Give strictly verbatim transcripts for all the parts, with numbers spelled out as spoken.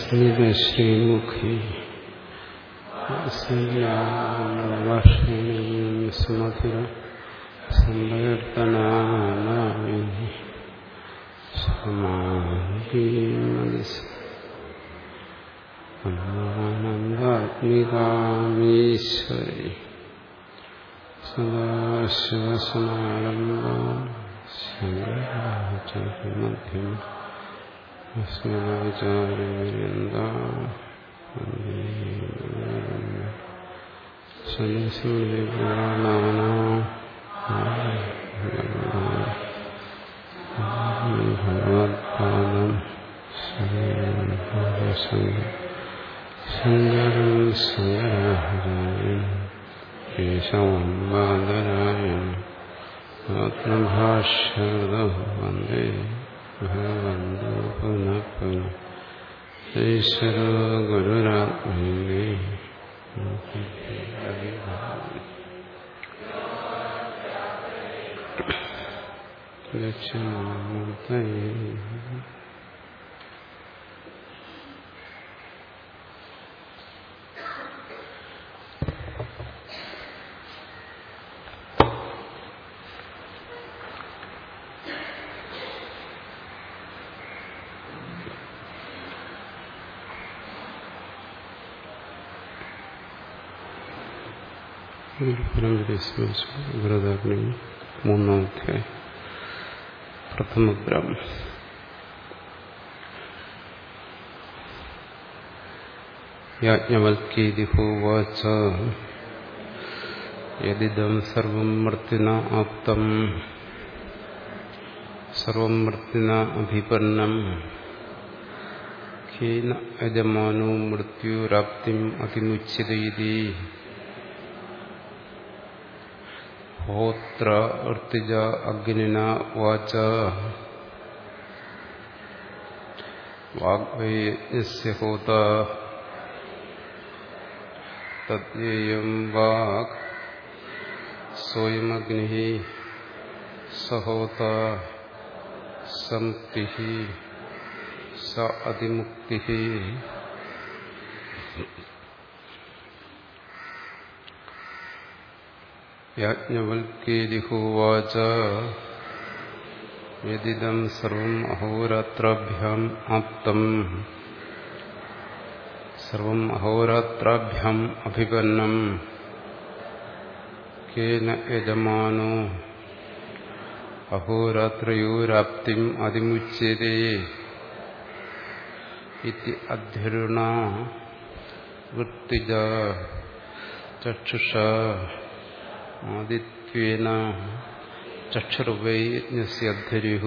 ശ്രീമുഖി ശ്രീയാവർഷണീയം സുമധുര സങ്കീർത്തനാമി ആനന്ദാത്മികാമീശ്വരി സദാശിവസമാരംഭ ശങ്കരാചാര്യമധ്യം അസ്മദാചാര്യവൃന്ദ ഭഗവത്പാദം ശങ്കരം ശങ്കരാചാര്യം കേശവം ബാദരായണം ആത്മഭാഷ്യകൃതോ വന്ദേ ഭഗവന്തോ പുനഃ പുനഃ ഈശ്വരോ ഗുരുരാത്മൈ ദക്ഷിണാമൂർത്തയേ ഗുരുദാഗ്നി മൂന്നാമത്തെ പ്രഥമഗ്രാമം. യാജ്ഞവൽക്യേതി ഹോവാച യദിദം സർവം മർത്തിന ആപ്തം സർവം മർത്തിന അഭിപന്നം ഖേന യജമാനോ മൃത്യുരാപ്തിം അതിമുച്യതേതി ഹോത്ര അർത്തിജ അഗ്നിന വാച വാഗ്വൈയസ്യ ഹോത തദ്യേയം വാഗ് സ്വയമഗ്നിഃ സഹോത സമുക്തിഃ സ അതിമുക്തിഃ. യാജ്ഞവൽക്യേതി ഹോവാച യദിദം സർവം അഹോരാത്രാഭ്യാം ആപ്തം സർവം അഹോരാത്രാഭ്യാം അഭിപന്നം കേന യജമാനോ അഹോരാത്രയോരാപ്തിം അതിമുച്യതേ ഇതി അധ്വരുണാ വൃത്തിജ ചക്ഷുഷാ ആദിത്യേന ചക്ഷുർവൈ യജ്ഞസ്യ അധ്വര്യുഃ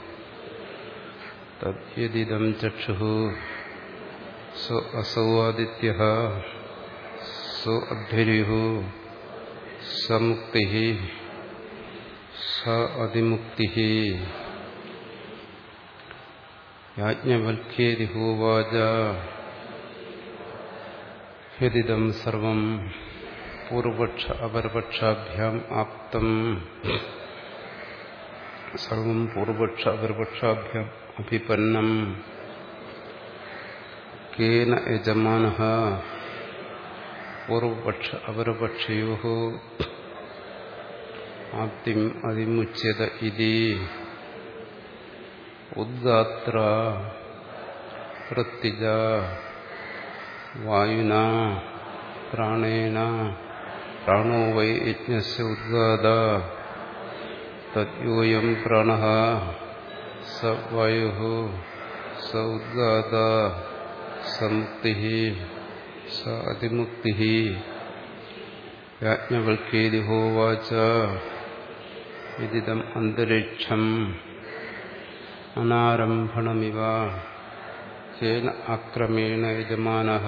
തദ്യദിദം ചക്ഷുഃ സ അസൗ ആദിത്യഃ സ അധ്വര്യുഃ സ മുക്തിഃ സ അതിമുക്തിഃ. യാജ്ഞവൽക്യേതി ഹോവാച യദിദം സർവം പൂർവപക്ഷ അപരപക്ഷാഭ്യാം ആപ്തം സർവം പൂർവപക്ഷ അപരപക്ഷാഭ്യാം അഭിപന്നം കേന യജമാനഃ പൂർവപക്ഷ അപരപക്ഷയോഃ ആപ്തിം അതിമുച്യത ഇതി ഉദ്ഗാത്ര വൃത്തിജ വായുനാ പ്രാണേന പ്രാണോ വൈ യജ്ഞസ്യ ഉദ്ഗാത തദ്യോയം പ്രാണഃ സ വായുഃ സ ഉദ്ഗാത സ മുക്തിഃ സ അതിമുക്തിഃ. യാജ്ഞവൽക്യേതി ഹോവാച യദിദം അന്തരിക്ഷം അനാരംഭണമിവ കേന അക്രമേണ യജമാനഃ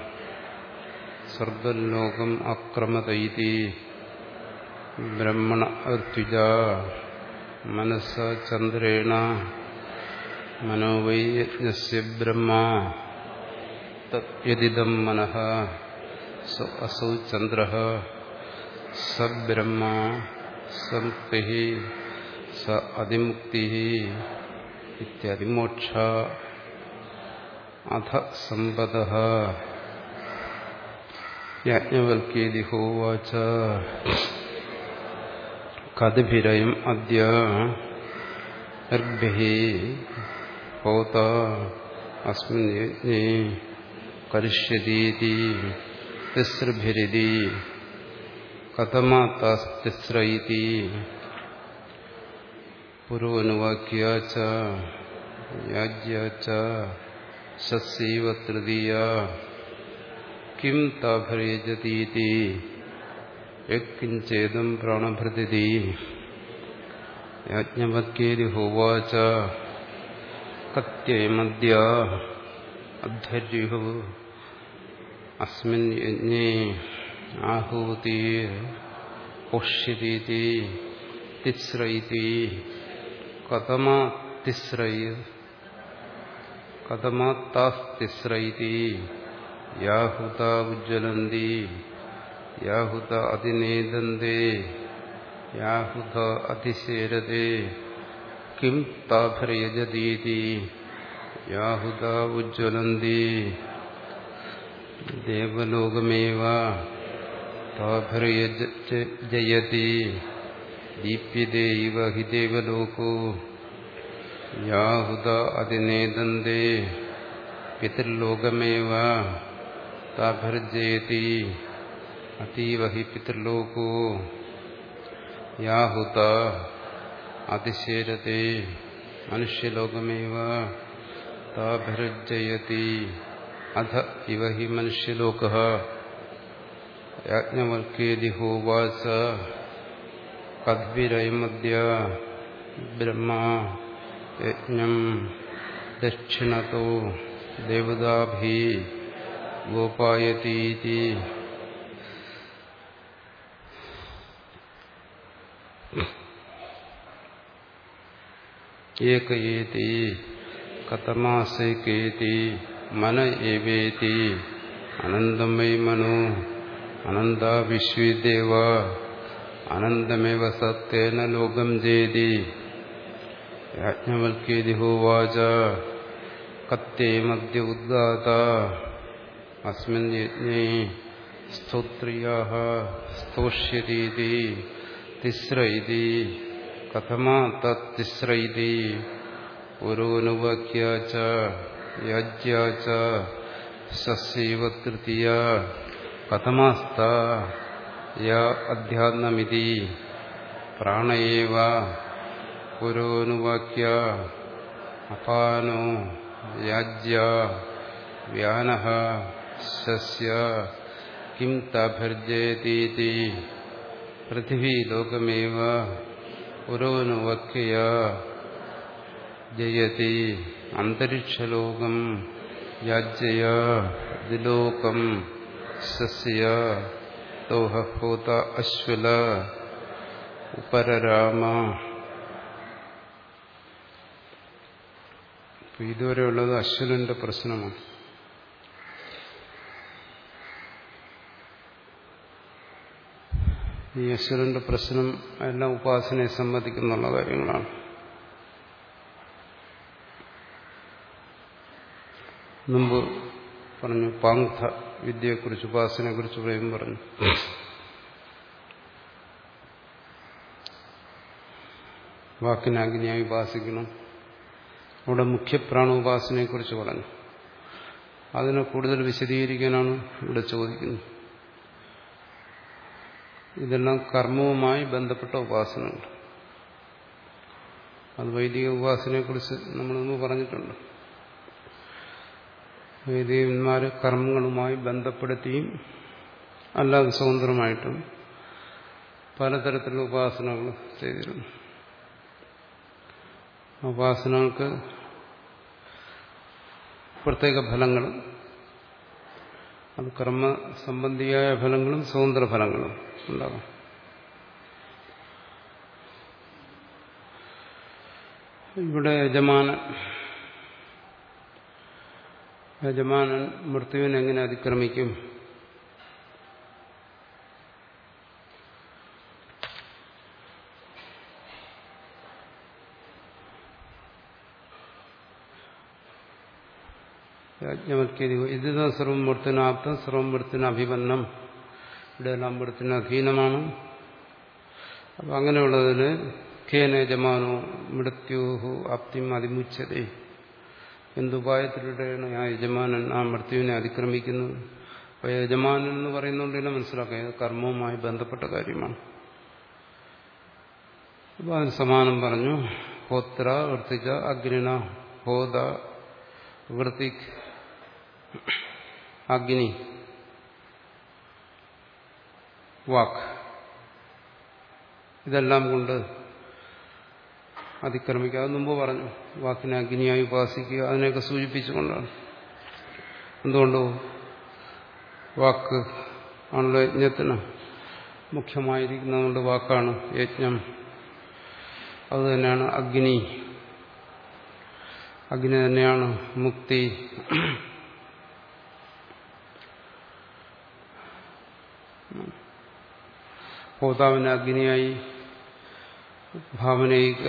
സർവലോകം അക്രമതൈതി ബ്രഹ്മണ അർത്തുജ മനസ ചന്ദ്രേണ മനോ വൈ യജ്ഞസ്യ ബ്രഹ്മ തദ്യദിദം മനഃ സ അസൗ ചന്ദ്രഃ സ ബ്രഹ്മ സ മുക്തിഃ സ അതിമുക്തിഃ ഇത്യാദി മോക്ഷ അധ സമ്പദഃ യാജ്ഞവൽക്യേതി ഹോവാച കദ്ഭിരയം അദ്യ ഋഗ്ഭിഃ ഹോത അസ്മിൻ യജ്ഞേ കരിഷ്യതീതി തിസ്രഭിരിതി കഥമാതാസ്തിസ്രൈതി പുരോനുവാക്യാച യാജ്യാച സസ്യൈവ തൃതീയ കിം താഭരേജതീതി യത്കിഞ്ചേദം പ്രാണഭൃതിതി യാജ്ഞവൽക്യേതി ഹോവാച കത്യയമദ്യ അദ്ധര്യുഃ അസ്മിൻ യജ്ഞേ ആഹൂതിർ പുഷ്യതീതി തിസ്രൈതി കഥമാ തിസ്രൈ കഥമാതാസ്തിസ്രൈതി യാഹുത ഉജ്ജ്വലന്തി യാഹുത അതിനേദന്തേ യാഹുത അതിശേരതേ കിം താഭരയജതീതി യാഹുത ഉജ്ജ്വലന്തി ദേവലോകമേവ താഭരയജയതി ദീപ്യതേ ഇവ ഹി ദേവലോകോ യാഹുത അതിനേദന്തേ പിതൃലോകമേവ താഭർജയതി അതീവ ഹി പിതൃലോകോ യാഹുത അതിശേരതേ മനുഷ്യലോകമേവ താഭർജയതി അധ ഇവ ഹി മനുഷ്യലോകഃ യാജ്ഞവൽക്യേതി ഹോവാച കദ്ഭിരയമദ്യ ബ്രഹ്മാ യജ്ഞം ദക്ഷിണതോ ദേവതാഭിः ഗോപായതീതി ഏകയേതി കഥമാസൈകേതി മന ഏവേതി അനന്തം വൈ മനോ അനന്താ വിശ്വേദേവ അനന്തമേവ സത്യേന ലോകം ജേതി യാജ്ഞവൽക്യേതി ഹോവാച കത്യേമദ്യ ഉദ്ഗാത അസ്മിൻ യജ്ഞേ സ്തോത്രിയാഃ സ്തോഷ്യതീതി തിസ്രൈതി കഥമാ തത്തിസ്രൈതി പുരോനുവാക്യാച യാജ്യാച സസ്യൈവ തൃതീയ കഥമാസ്താ യാ അധ്യാത്മമിതി പ്രാണയേവ പുരോനുവാക്യ അപാനോ യാജ്യ വ്യാനഃ സസ്യ കിം താഭർജയതീതി പൃഥിവീലോകമേവ പുരോനുവാക്യ ജയതി അന്തരിക്ഷലോകം യാജ്യയ ദിലോകം സസ്യ തോഹ ഹോത അശ്വല ഉപരരാമ. ഇതുവരെയുള്ളത് അശ്വലന്റെ പ്രശ്നമാണ്. ഈ അശ്വലന്റെ പ്രശ്നം എല്ലാം ഉപാസനയെ സംബന്ധിക്കുന്നുള്ള കാര്യങ്ങളാണ്. മുമ്പ് പറഞ്ഞു പാങ്ഥ വിദ്യയെക്കുറിച്ച്, ഉപാസനയെക്കുറിച്ച് പറയും പറഞ്ഞു. വാക്കിനാഗ്നിയായി ഉപാസിക്കണം. അവിടെ മുഖ്യപ്രാണോപാസനയെക്കുറിച്ച് പറഞ്ഞു. അതിനെ കൂടുതൽ വിശദീകരിക്കാനാണ് ഇവിടെ ചോദിക്കുന്നത്. ഇതെല്ലാം കർമ്മവുമായി ബന്ധപ്പെട്ട ഉപാസനകൾ. അത് വൈദിക ഉപാസനയെക്കുറിച്ച് നമ്മളൊന്ന് പറഞ്ഞിട്ടുണ്ട്. വൈദികന്മാർ കർമ്മങ്ങളുമായി ബന്ധപ്പെടുത്തിയും അല്ലാതെ സ്വതന്ത്രമായിട്ടും പലതരത്തിലുള്ള ഉപാസനകൾ ചെയ്തിരുന്നു. ഉപാസനകൾക്ക് പ്രത്യേക ഫലങ്ങളും, അത് കർമ്മസംബന്ധിയായ ഫലങ്ങളും സ്വതന്ത്ര ഫലങ്ങളും ഉണ്ടാകും. ഇവിടെ യജമാനൻ യജമാനൻ മൃത്യുവിനെ എങ്ങനെ അതിക്രമിക്കും? യാജ്ഞവൽക്കരിക ഇതിന് സർവം വൃത്തിനാപ്തം സർവം വൃത്തിന് അഭിപന്നം, ഇവിടെ എല്ലാം വൃത്തിന് അധീനമാണ്. അപ്പം അങ്ങനെയുള്ളതിന് ഖേന യജമാനോ മൃത്യുഹു ആപ്തിം അതിമുച്യതേ, എന്തുപായത്തിലൂടെയാണ് ആ യജമാനൻ ആ മൃത്യുവിനെ അതിക്രമിക്കുന്നത്? അപ്പോൾ യജമാനൻ എന്ന് പറയുന്നതുകൊണ്ട് തന്നെ മനസ്സിലാക്കാം ഇത് കർമ്മവുമായി ബന്ധപ്പെട്ട കാര്യമാണ്. അപ്പോൾ അതിന് സമാനം പറഞ്ഞു. ഹോത്ര വൃത്തിച്ച അഗ്നിന ഹോത വൃത്തിക് അഗ്നി വാക്ക് ഇതെല്ലാം കൊണ്ട് അതിക്രമിക്കുക. അത് മുമ്പ് പറഞ്ഞു, വാക്കിനെ അഗ്നിയായി ഉപാസിക്കുക, അതിനെയൊക്കെ സൂചിപ്പിച്ചുകൊണ്ടാണ്. എന്തുകൊണ്ടോ വാക്ക് ആണല്ലോ യജ്ഞത്തിന് മുഖ്യമായിരിക്കുന്നതുകൊണ്ട് വാക്കാണ് യജ്ഞം. അതുതന്നെയാണ് അഗ്നി, അഗ്നി തന്നെയാണ് മുക്തി. ഹോതാവിനെ അഗ്നിയായി ഭാവന ചെയ്യുക.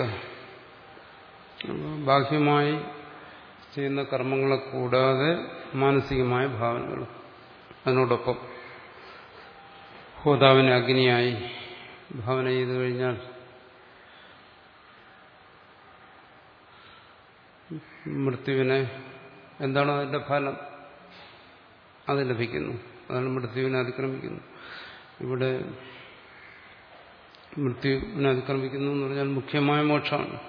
ബാഹ്യമായി ചെയ്യുന്ന കർമ്മങ്ങളെ കൂടാതെ മാനസികമായ ഭാവനകൾ അതിനോടൊപ്പം ഹോതാവിനെ അഗ്നിയായി ഭാവന ചെയ്തു കഴിഞ്ഞാൽ മൃത്യുവിനെ എന്താണ് അതിന്റെ ഫലം? അത് ലഭിക്കുന്നു. അതാണ് മൃത്യുവിനെ അതിക്രമിക്കുന്നു. ഇവിടെ മൃത്യുവിനെ അതിക്രമിക്കുന്നു എന്ന് പറഞ്ഞാൽ മുഖ്യമായ മോക്ഷമാണ്.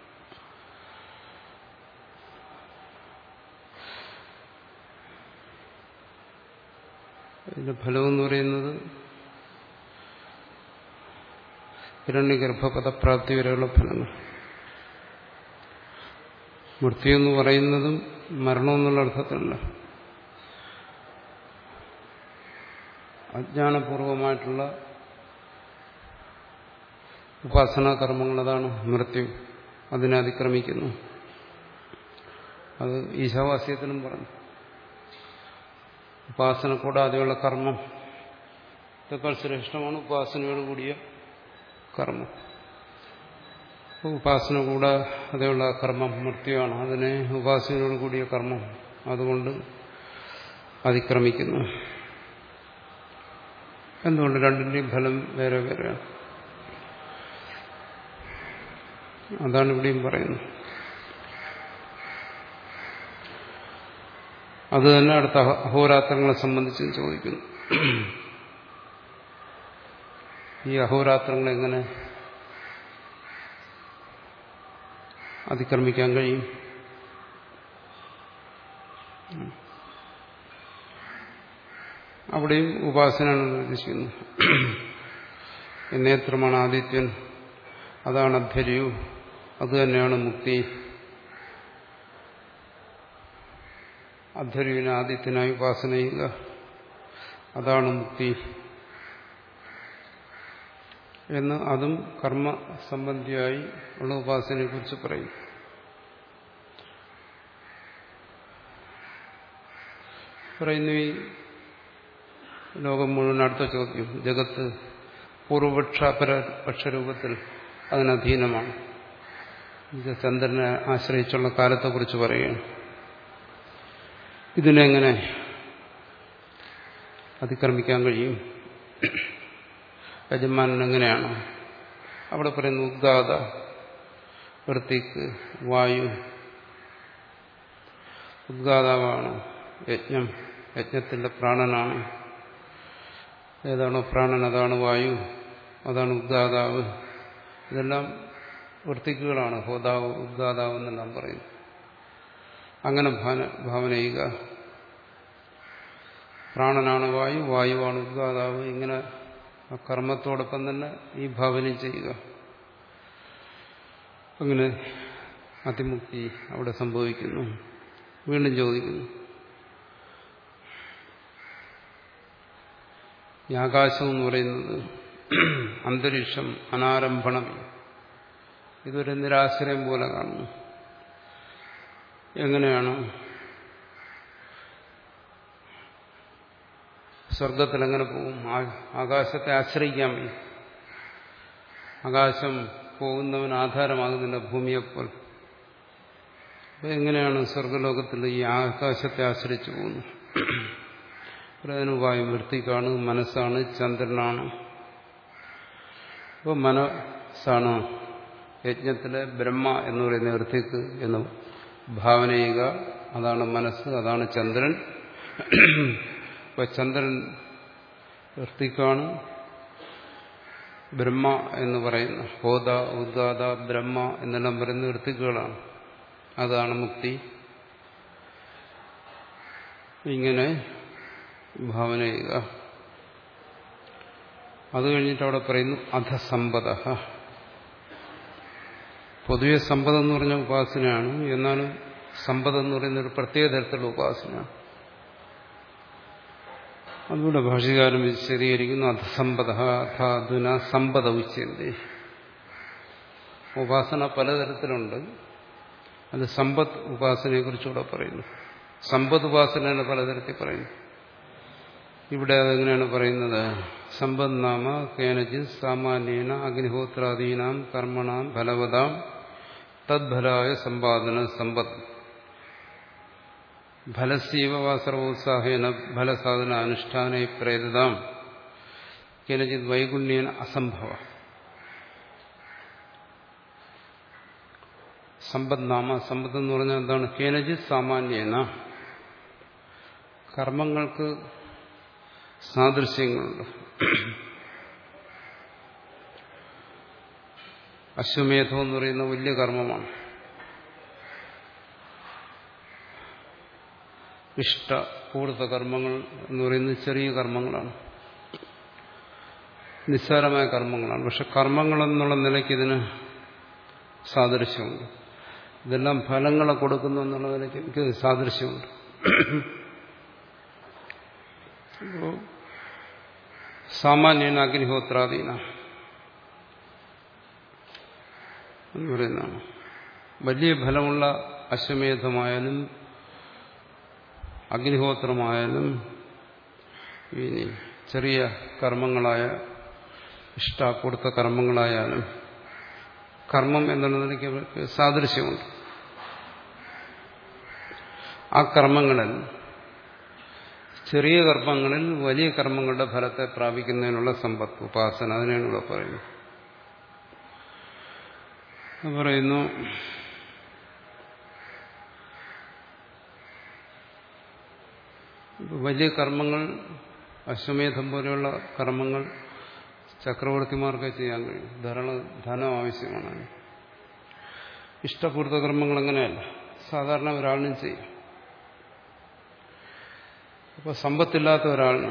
ഇതിന്റെ ഫലമെന്ന് പറയുന്നത് ഹിരണ്യഗർഭപദപ്രാപ്തി വരെയുള്ള ഫലങ്ങൾ. മൃത്യു എന്ന് പറയുന്നതും മരണമെന്നുള്ള അർത്ഥത്തിലല്ല, അജ്ഞാനപൂർവമായിട്ടുള്ള ഉപാസനാ കർമ്മങ്ങൾ, അതാണ് മൃത്യു. അതിനെ അതിക്രമിക്കുന്നു. അത് ഈശാവാസ്യത്തിനും പറഞ്ഞു. ഉപാസന കൂടാതെയുള്ള കർമ്മം ഇതൊക്കെ ശ്രേഷ്ഠമാണ് ഉപാസനയോട് കൂടിയ കർമ്മം. ഉപാസന കൂടാതെയുള്ള കർമ്മം മൃത്യുവാണ്. അതിനെ ഉപാസനയോട് കൂടിയ കർമ്മം അതുകൊണ്ട് അതിക്രമിക്കുന്നു. എന്തുകൊണ്ട്? രണ്ടിന്റെയും ഫലം വേറെ വേറെയാണ്. അതാണ് ഇവിടെയും പറയുന്നത്. അത് തന്നെ അടുത്ത അഹോരാത്രങ്ങളെ സംബന്ധിച്ചും ചോദിക്കുന്നു. ഈ അഹോരാത്രങ്ങൾ എങ്ങനെ അതിക്രമിക്കാൻ കഴിയും? അവിടെയും ഉപാസനയാണ് നിർദ്ദേശിക്കുന്നത്. നേത്രമാണ് ആദിത്യൻ, അതാണ് അധ്വര്യു, അതുതന്നെയാണ് മുക്തി. അധ്വര്യുവിനെ ആദിത്യനായി ഉപാസന ചെയ്യുക, അതാണ് മുക്തി എന്ന് അതും കർമ്മ സംബന്ധിയായി ഉള്ള ഉപാസനയെ കുറിച്ച് പറയും. പറയുന്നു ഈ ലോകം മുഴുവൻ അടുത്ത ചോദ്യം, ജഗത്ത് പൂർവപക്ഷ അപരപക്ഷരൂപത്തിൽ അതിനധീനമാണ്. ഇത് ചന്ദ്രനെ ആശ്രയിച്ചുള്ള കാലത്തെക്കുറിച്ച് പറയുകയാണ്. ഇതിനെങ്ങനെ അതിക്രമിക്കാൻ കഴിയും? യജമാനൻ എങ്ങനെയാണ്? അവിടെ പറയുന്നു ഉദ്ഗാത വൃത്തിക്ക് വായു. ഉദ്ഗാതാവാണ് യജ്ഞം, യജ്ഞത്തിന്റെ പ്രാണനാണ്. ഏതാണോ പ്രാണൻ അതാണ് വായു, അതാണ് ഉദ്ഗാതാവ്. ഇതെല്ലാം വൃത്തിക്കുകളാണ്. ഹോതാവ് ഉദ്ഗാതാവ് എന്നെല്ലാം പറയുന്നു. അങ്ങനെ ഭാവന ചെയ്യുക. പ്രാണനാണ് വായു, വായുവാണ് ഉദ്ഗാതാവ്. ഇങ്ങനെ ആ കർമ്മത്തോടൊപ്പം തന്നെ ഈ ഭാവനയും ചെയ്യുക. അങ്ങനെ അതിമുക്തി അവിടെ സംഭവിക്കുന്നു. വീണ്ടും ചോദിക്കുന്നു, ഈ ആകാശം എന്ന് പറയുന്നത് അന്തരീക്ഷം അനാരംഭണം, ഇതൊരു നിരാശ്രയം പോലെ കാണുന്നു. എങ്ങനെയാണ് സ്വർഗത്തിൽ എങ്ങനെ പോകും? ആകാശത്തെ ആശ്രയിക്കാൻ വയ്യ. ആകാശം പോകുന്നവന് ആധാരമാകുന്നില്ല ഭൂമിയെപ്പോൾ. എങ്ങനെയാണ് സ്വർഗലോകത്തിൽ ഈ ആകാശത്തെ ആശ്രയിച്ചു പോകുന്നത്? പ്രയോജനോപായം വൃത്തിക്കാണ്, മനസ്സാണ്, ചന്ദ്രനാണ്. അപ്പോൾ മനസ്സാണ് യജ്ഞത്തിലെ ബ്രഹ്മ എന്ന് പറയുന്ന വൃത്തിക്ക് എന്ന് ഭാവന ചെയ്യുക. അതാണ് മനസ്സ്, അതാണ് ചന്ദ്രൻ. അപ്പോൾ ചന്ദ്രൻ വൃത്തിക്കാണ്, ബ്രഹ്മ എന്ന് പറയുന്ന ഹോദ, ഉദ്ഗാത, ബ്രഹ്മ എന്നെല്ലാം പറയുന്ന വൃത്തിക്കുകളാണ്. അതാണ് മുക്തി. ഇങ്ങനെ ഭാവന ചെയ്യുക. അത് കഴിഞ്ഞിട്ട് അവിടെ പറയുന്നു അധസമ്പദ. പൊതുവെ സമ്പദം എന്ന് പറഞ്ഞ ഉപാസനയാണ്. എന്നാലും സമ്പദം എന്ന് പറയുന്ന ഒരു പ്രത്യേക തരത്തിലുള്ള ഉപാസനയാണ്. അതുകൊണ്ട് ഭാഷ്യകാരൻ വിശദീകരിക്കുന്നു അധസമ്പദ അധുന സമ്പദ ഉച്യന്തേ. ഉപാസന പലതരത്തിലുണ്ട്. അത് സമ്പത്ത് ഉപാസനയെ കുറിച്ചുകൂടെ പറയുന്നു. സമ്പത്ത് ഉപാസന പലതരത്തിൽ പറയുന്നു. ഇവിടെ അതെങ്ങനെയാണ് പറയുന്നത്? സമ്പദ് നാമ കേനചിത് സാമാന്യേന അഗ്നിഹോത്രാദീനാം കർമ്മണാം ഫലവതാം തദ്ഫലായ സമ്പാദന സമ്പത്ത് ഫലസ്യവ സർവോത്സാഹേന ഫലസാധന അനുഷ്ഠാനേ പ്രേരിതാം കേനചിത് വൈഗുണ്യേന അസംഭവ. സമ്പദ് നാമ, സമ്പത്ത് എന്ന് പറഞ്ഞാൽ എന്താണ്? കേനചിത് സാമാന്യേന, കർമ്മങ്ങൾക്ക് സാദൃശ്യങ്ങളുണ്ട്. അശ്വമേധം എന്ന് പറയുന്ന വലിയ കർമ്മമാണ്. ഇഷ്ട പൂർത്ത കർമ്മങ്ങൾ എന്ന് പറയുന്നത് ചെറിയ കർമ്മങ്ങളാണ്, നിസ്സാരമായ കർമ്മങ്ങളാണ്. പക്ഷെ കർമ്മങ്ങളെന്നുള്ള നിലയ്ക്ക് ഇതിന് സാദൃശ്യമുണ്ട്. ഇതെല്ലാം ഫലങ്ങളെ കൊടുക്കുന്നു എന്നുള്ള നിലയ്ക്ക് എനിക്ക് സാദൃശ്യമുണ്ട്. അപ്പോൾ സാമാന്യേന അഗ്നിഹോത്രാദീന എന്ന് പറയുന്നതാണ്. വലിയ ഫലമുള്ള അശ്വമേധമായാലും അഗ്നിഹോത്രമായാലും ഇനി ചെറിയ കർമ്മങ്ങളായ ഇഷ്ടാപൂർത്ത കർമ്മങ്ങളായാലും കർമ്മം എന്നുള്ള നിലയ്ക്ക് സാദൃശ്യമുണ്ട്. ആ കർമ്മങ്ങളിൽ ചെറിയ കർമ്മങ്ങളിൽ വലിയ കർമ്മങ്ങളുടെ ഫലത്തെ പ്രാപിക്കുന്നതിനുള്ള സമ്പത്ത് ഉപാസന, അതിനാണ് ഇവിടെ പറയുന്നത്. പറയുന്നു വലിയ കർമ്മങ്ങൾ, അശ്വമേധം പോലെയുള്ള കർമ്മങ്ങൾ ചക്രവർത്തിമാർക്ക് ചെയ്യാൻ കഴിയും. ധാരാളം ധനം ആവശ്യമാണ്. ഇഷ്ടപൂർത്ത കർമ്മങ്ങൾ അങ്ങനെയല്ല, സാധാരണ ഒരാളിനും ചെയ്യും. അപ്പോൾ സമ്പത്തില്ലാത്ത ഒരാളിന്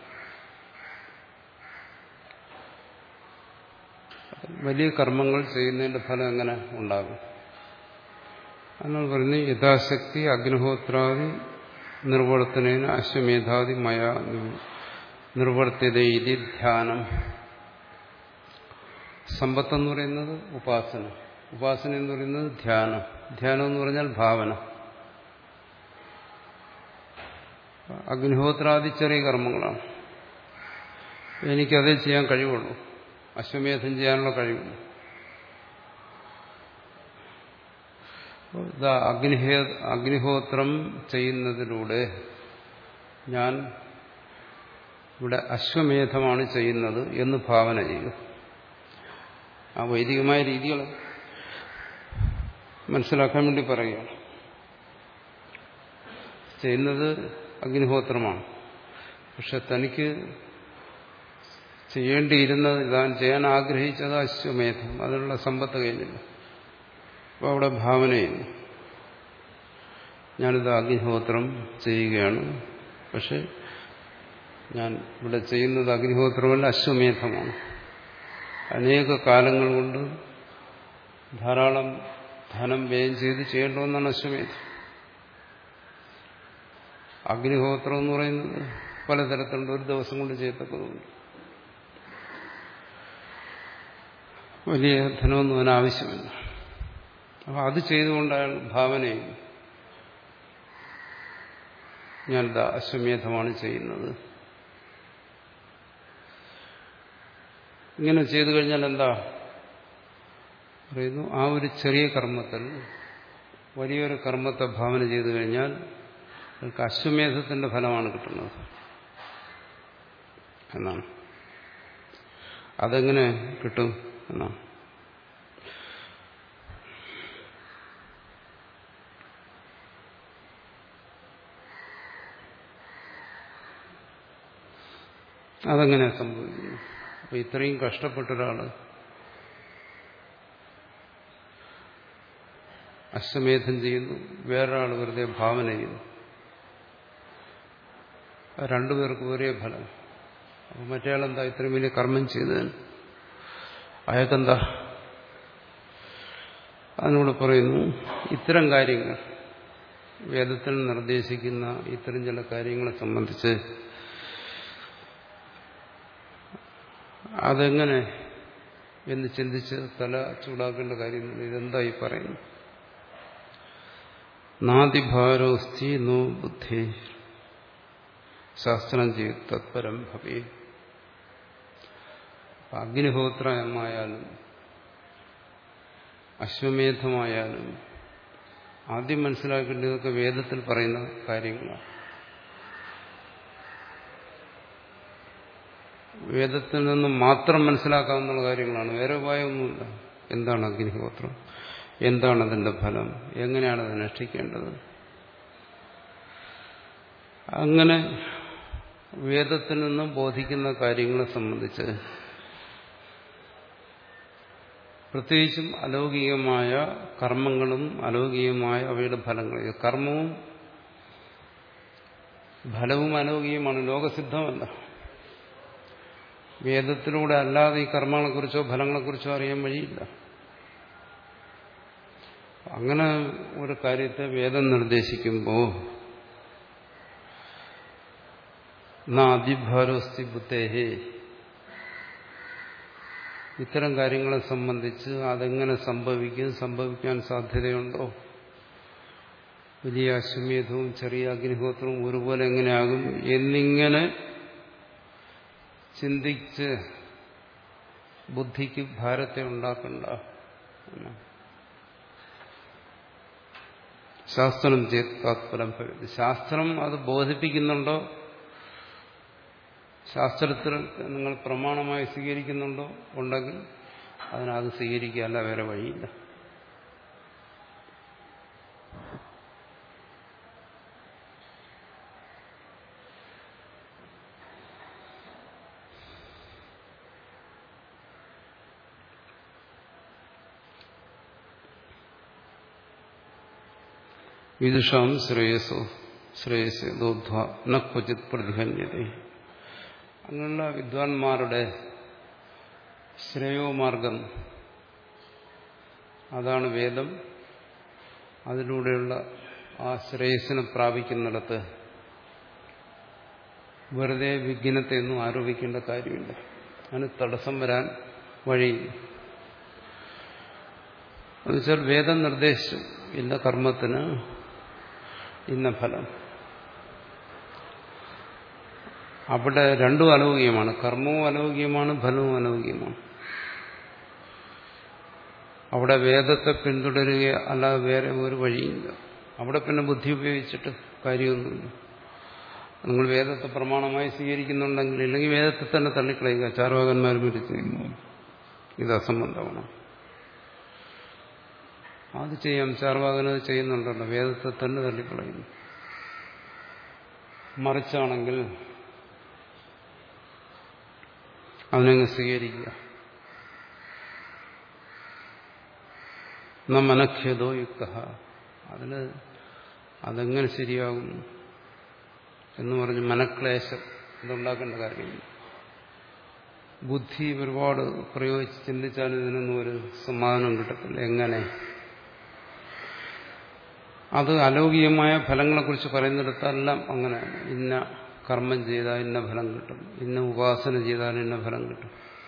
വലിയ കർമ്മങ്ങൾ ചെയ്യുന്നതിന്റെ ഫലം എങ്ങനെ ഉണ്ടാകും? അതിനാണ് പറയുന്നത് യഥാശക്തി അഗ്നിഹോത്രാദി നിർവർത്തനേന അശ്വമേധാദി മയ നിർവർത്തിതൈതി ധ്യാനം. സമ്പത്തെന്ന് പറയുന്നത് ഉപാസന, ഉപാസന എന്ന് പറയുന്നത് ധ്യാനം, ധ്യാനം എന്ന് പറഞ്ഞാൽ ഭാവന. അഗ്നിഹോത്രാദി ചെറിയ കർമ്മങ്ങളാണ്, എനിക്കതേ ചെയ്യാൻ കഴിവുള്ളൂ, അശ്വമേധം ചെയ്യാനുള്ള കഴിവില്ല. അഗ്നിഹേ അഗ്നിഹോത്രം ചെയ്യുന്നതിലൂടെ ഞാൻ ഇവിടെ അശ്വമേധമാണ് ചെയ്യുന്നത് എന്ന് ഭാവന ചെയ്യുക. ആ വൈദികമായ രീതികൾ മനസ്സിലാക്കാൻ വേണ്ടി പറയുകയാണ്. ചെയ്യുന്നത് അഗ്നിഹോത്രമാണ്, പക്ഷെ തനിക്ക് ചെയ്യേണ്ടിയിരുന്നത്, താൻ ചെയ്യാൻ ആഗ്രഹിച്ചത് അശ്വമേധം, അതിനുള്ള സമ്പത്ത് കഴിഞ്ഞില്ല. അപ്പോൾ അവിടെ ഭാവന ചെയ്യുന്നു, ഞാനിത് അഗ്നിഹോത്രം ചെയ്യുകയാണ്, പക്ഷെ ഞാൻ ഇവിടെ ചെയ്യുന്നത് അഗ്നിഹോത്രമല്ല, അശ്വമേധമാണ്. അനേക കാലങ്ങൾ കൊണ്ട് ധാരാളം ധനം വ്യയം ചെയ്ത് ചെയ്യേണ്ടതെന്നാണ് അശ്വമേധം. അഗ്നിഹോത്രം എന്ന് പറയുന്നത് പലതരത്തിലുണ്ട്, ഒരു ദിവസം കൊണ്ട് ചെയ്യത്തക്കതുണ്ട്. വലിയ ധനമൊന്നും അതിനാവശ്യമില്ല. അപ്പം അത് ചെയ്തുകൊണ്ട് അയാൾ ഭാവന ചെയ്യും, ഞാനിതാ അശ്വമേധമാണ് ചെയ്യുന്നത്. ഇങ്ങനെ ചെയ്തു കഴിഞ്ഞാൽ എന്താ പറയുന്നു? ആ ഒരു ചെറിയ കർമ്മത്തിൽ വലിയൊരു കർമ്മത്തെ ഭാവന ചെയ്തു കഴിഞ്ഞാൽ അവർക്ക് അശ്വമേധത്തിന്റെ ഫലമാണ് കിട്ടുന്നത് എന്നാണ്. അതെങ്ങനെ കിട്ടും എന്നാണ്. അതെങ്ങനെ സംഭവിക്കുന്നു? അപ്പൊ ഇത്രയും കഷ്ടപ്പെട്ട ഒരാള് അശ്വമേധം ചെയ്യുന്നു, വേറൊരാൾ വെറുതെ ഭാവന ചെയ്യുന്നു, രണ്ടുപേർക്കും ഒരേ ഫലം. അപ്പൊ മറ്റേയാളെന്താ ഇത്രയും വലിയ കർമ്മം ചെയ്തതിന്? അയാൾക്കെന്താ? അതിനോട് പറയുന്നു, ഇത്തരം കാര്യങ്ങൾ വേദത്തിൽ നിർദ്ദേശിക്കുന്ന ഇത്തരം ചില കാര്യങ്ങളെ സംബന്ധിച്ച് അതെങ്ങനെ എന്ന് ചിന്തിച്ച് തല ചൂടാക്കേണ്ട കാര്യമില്ല. ഇതെന്താ ഈ പറയുന്നു? നാദിഭാരോസ്തി നോ ബുദ്ധി ശാസ്ത്രം ചെയ്ത് തത്പരം ഭവേ. അഗ്നിഹോത്രമായാലും അശ്വമേധമായാലും ആദ്യം മനസ്സിലാക്കേണ്ടതൊക്കെ വേദത്തിൽ പറയുന്ന കാര്യങ്ങളാണ്. വേദത്തിൽ നിന്നും മാത്രം മനസ്സിലാക്കാവുന്ന കാര്യങ്ങളാണ്, വേറെ ഉപായമൊന്നുമില്ല. എന്താണ് അഗ്നിഹോത്രം, എന്താണ് അതിന്റെ ഫലം, എങ്ങനെയാണ് അത് അനുഷ്ഠിക്കേണ്ടത്, അങ്ങനെ വേദത്തിൽ നിന്നും ബോധിക്കുന്ന കാര്യങ്ങളെ സംബന്ധിച്ച് പ്രത്യേകിച്ചും അലൗകികമായ കർമ്മങ്ങളും അലൗകികമായ അവയുടെ ഫലങ്ങളും. കർമ്മവും ഫലവും അലൗകികമാണ്, ലോകസിദ്ധമല്ല. വേദത്തിലൂടെ അല്ലാതെ ഈ കർമ്മങ്ങളെക്കുറിച്ചോ ഫലങ്ങളെക്കുറിച്ചോ അറിയാൻ വഴിയില്ല. അങ്ങനെ ഒരു കാര്യത്തെ വേദം നിർദ്ദേശിക്കുമ്പോൾ നാദിഭാരോസ്തി ബുദ്ധേഹേ, ഇത്തരം കാര്യങ്ങളെ സംബന്ധിച്ച് അതെങ്ങനെ സംഭവിക്കും, സംഭവിക്കാൻ സാധ്യതയുണ്ടോ, വലിയ അശ്വമേധവും ചെറിയ അഗ്നിഹോത്രവും ഒരുപോലെ എങ്ങനെയാകും എന്നിങ്ങനെ ചിന്തിച്ച് ബുദ്ധിക്ക് ഭാരത്തെ ഉണ്ടാക്കണ്ട. ശാസ്ത്രം ചെയ്ത് താത്പര്യം. ശാസ്ത്രം അത് ബോധിപ്പിക്കുന്നുണ്ടോ, ശാസ്ത്രത്തിൽ നിങ്ങൾ പ്രമാണമായി സ്വീകരിക്കുന്നുണ്ടോ, ഉണ്ടെങ്കിൽ അതിനത് സ്വീകരിക്കുക, അല്ല വേറെ വഴിയില്ല. വിദുഷാം ശ്രേയസോ ശ്രേയസ് ദോധ്വ ന ക്വചിത് പ്രതിഹന്യത. അങ്ങനെയുള്ള വിദ്വാൻമാരുടെ ശ്രേയോമാർഗം അതാണ് വേദം. അതിലൂടെയുള്ള ആ ശ്രേയസ്സിനെ പ്രാപിക്കുന്നിടത്ത് വെറുതെ വിഘ്നത്തെ ഒന്നും ആരോപിക്കേണ്ട കാര്യമില്ല. അതിന് തടസ്സം വരാൻ വഴിയില്ല. എന്നുവെച്ചാൽ വേദം നിർദ്ദേശിച്ചു ഇന്ന കർമ്മത്തിന് ഇന്ന ഫലം. അവിടെ രണ്ടും അലൗകികമാണ്, കർമ്മവും അലൗകികമാണ്, ഫലവും അലൗകികമാണ്. അവിടെ വേദത്തെ പിന്തുടരുക അല്ലാതെ വേറെ ഒരു വഴിയില്ല. അവിടെ പിന്നെ ബുദ്ധി ഉപയോഗിച്ചിട്ട് കാര്യമൊന്നുമില്ല. നിങ്ങൾ വേദത്തെ പ്രമാണമായി സ്വീകരിക്കുന്നുണ്ടെങ്കിൽ, ഇല്ലെങ്കിൽ വേദത്തെ തന്നെ തള്ളിക്കളയുക. ചാർവാകന്മാർ പിടിച്ചിരുന്നു, ഇത് അസംബന്ധമാണ്. അത് ചെയ്യാം, ചാർവാകനത് ചെയ്യുന്നുണ്ടല്ലോ, വേദത്തെ തന്നെ തള്ളിക്കളയുന്നു. മറിച്ചാണെങ്കിൽ അതിനങ്ങ് സ്വീകരിക്കുക. ന മനഃഖ്യതോ യുക്ത, അതിന് അതെങ്ങനെ ശരിയാകും എന്ന് പറഞ്ഞ് മനക്ലേശം ഇതുണ്ടാക്കേണ്ട കാര്യമില്ല. ബുദ്ധി ഒരുപാട് പ്രയോഗിച്ച് ചിന്തിച്ചാൽ ഇതിനൊന്നും ഒരു സമാധാനം കിട്ടത്തില്ല. എങ്ങനെ? അത് അലൗകികമായ ഫലങ്ങളെക്കുറിച്ച് പറയുന്നിടത്തെല്ലാം അങ്ങനെ, ഇന്ന കർമ്മം ചെയ്താൽ ഇന്ന ഫലം കിട്ടും, ഇന്ന ഉപാസന ചെയ്താൽ ഇന്ന ഫലം കിട്ടും.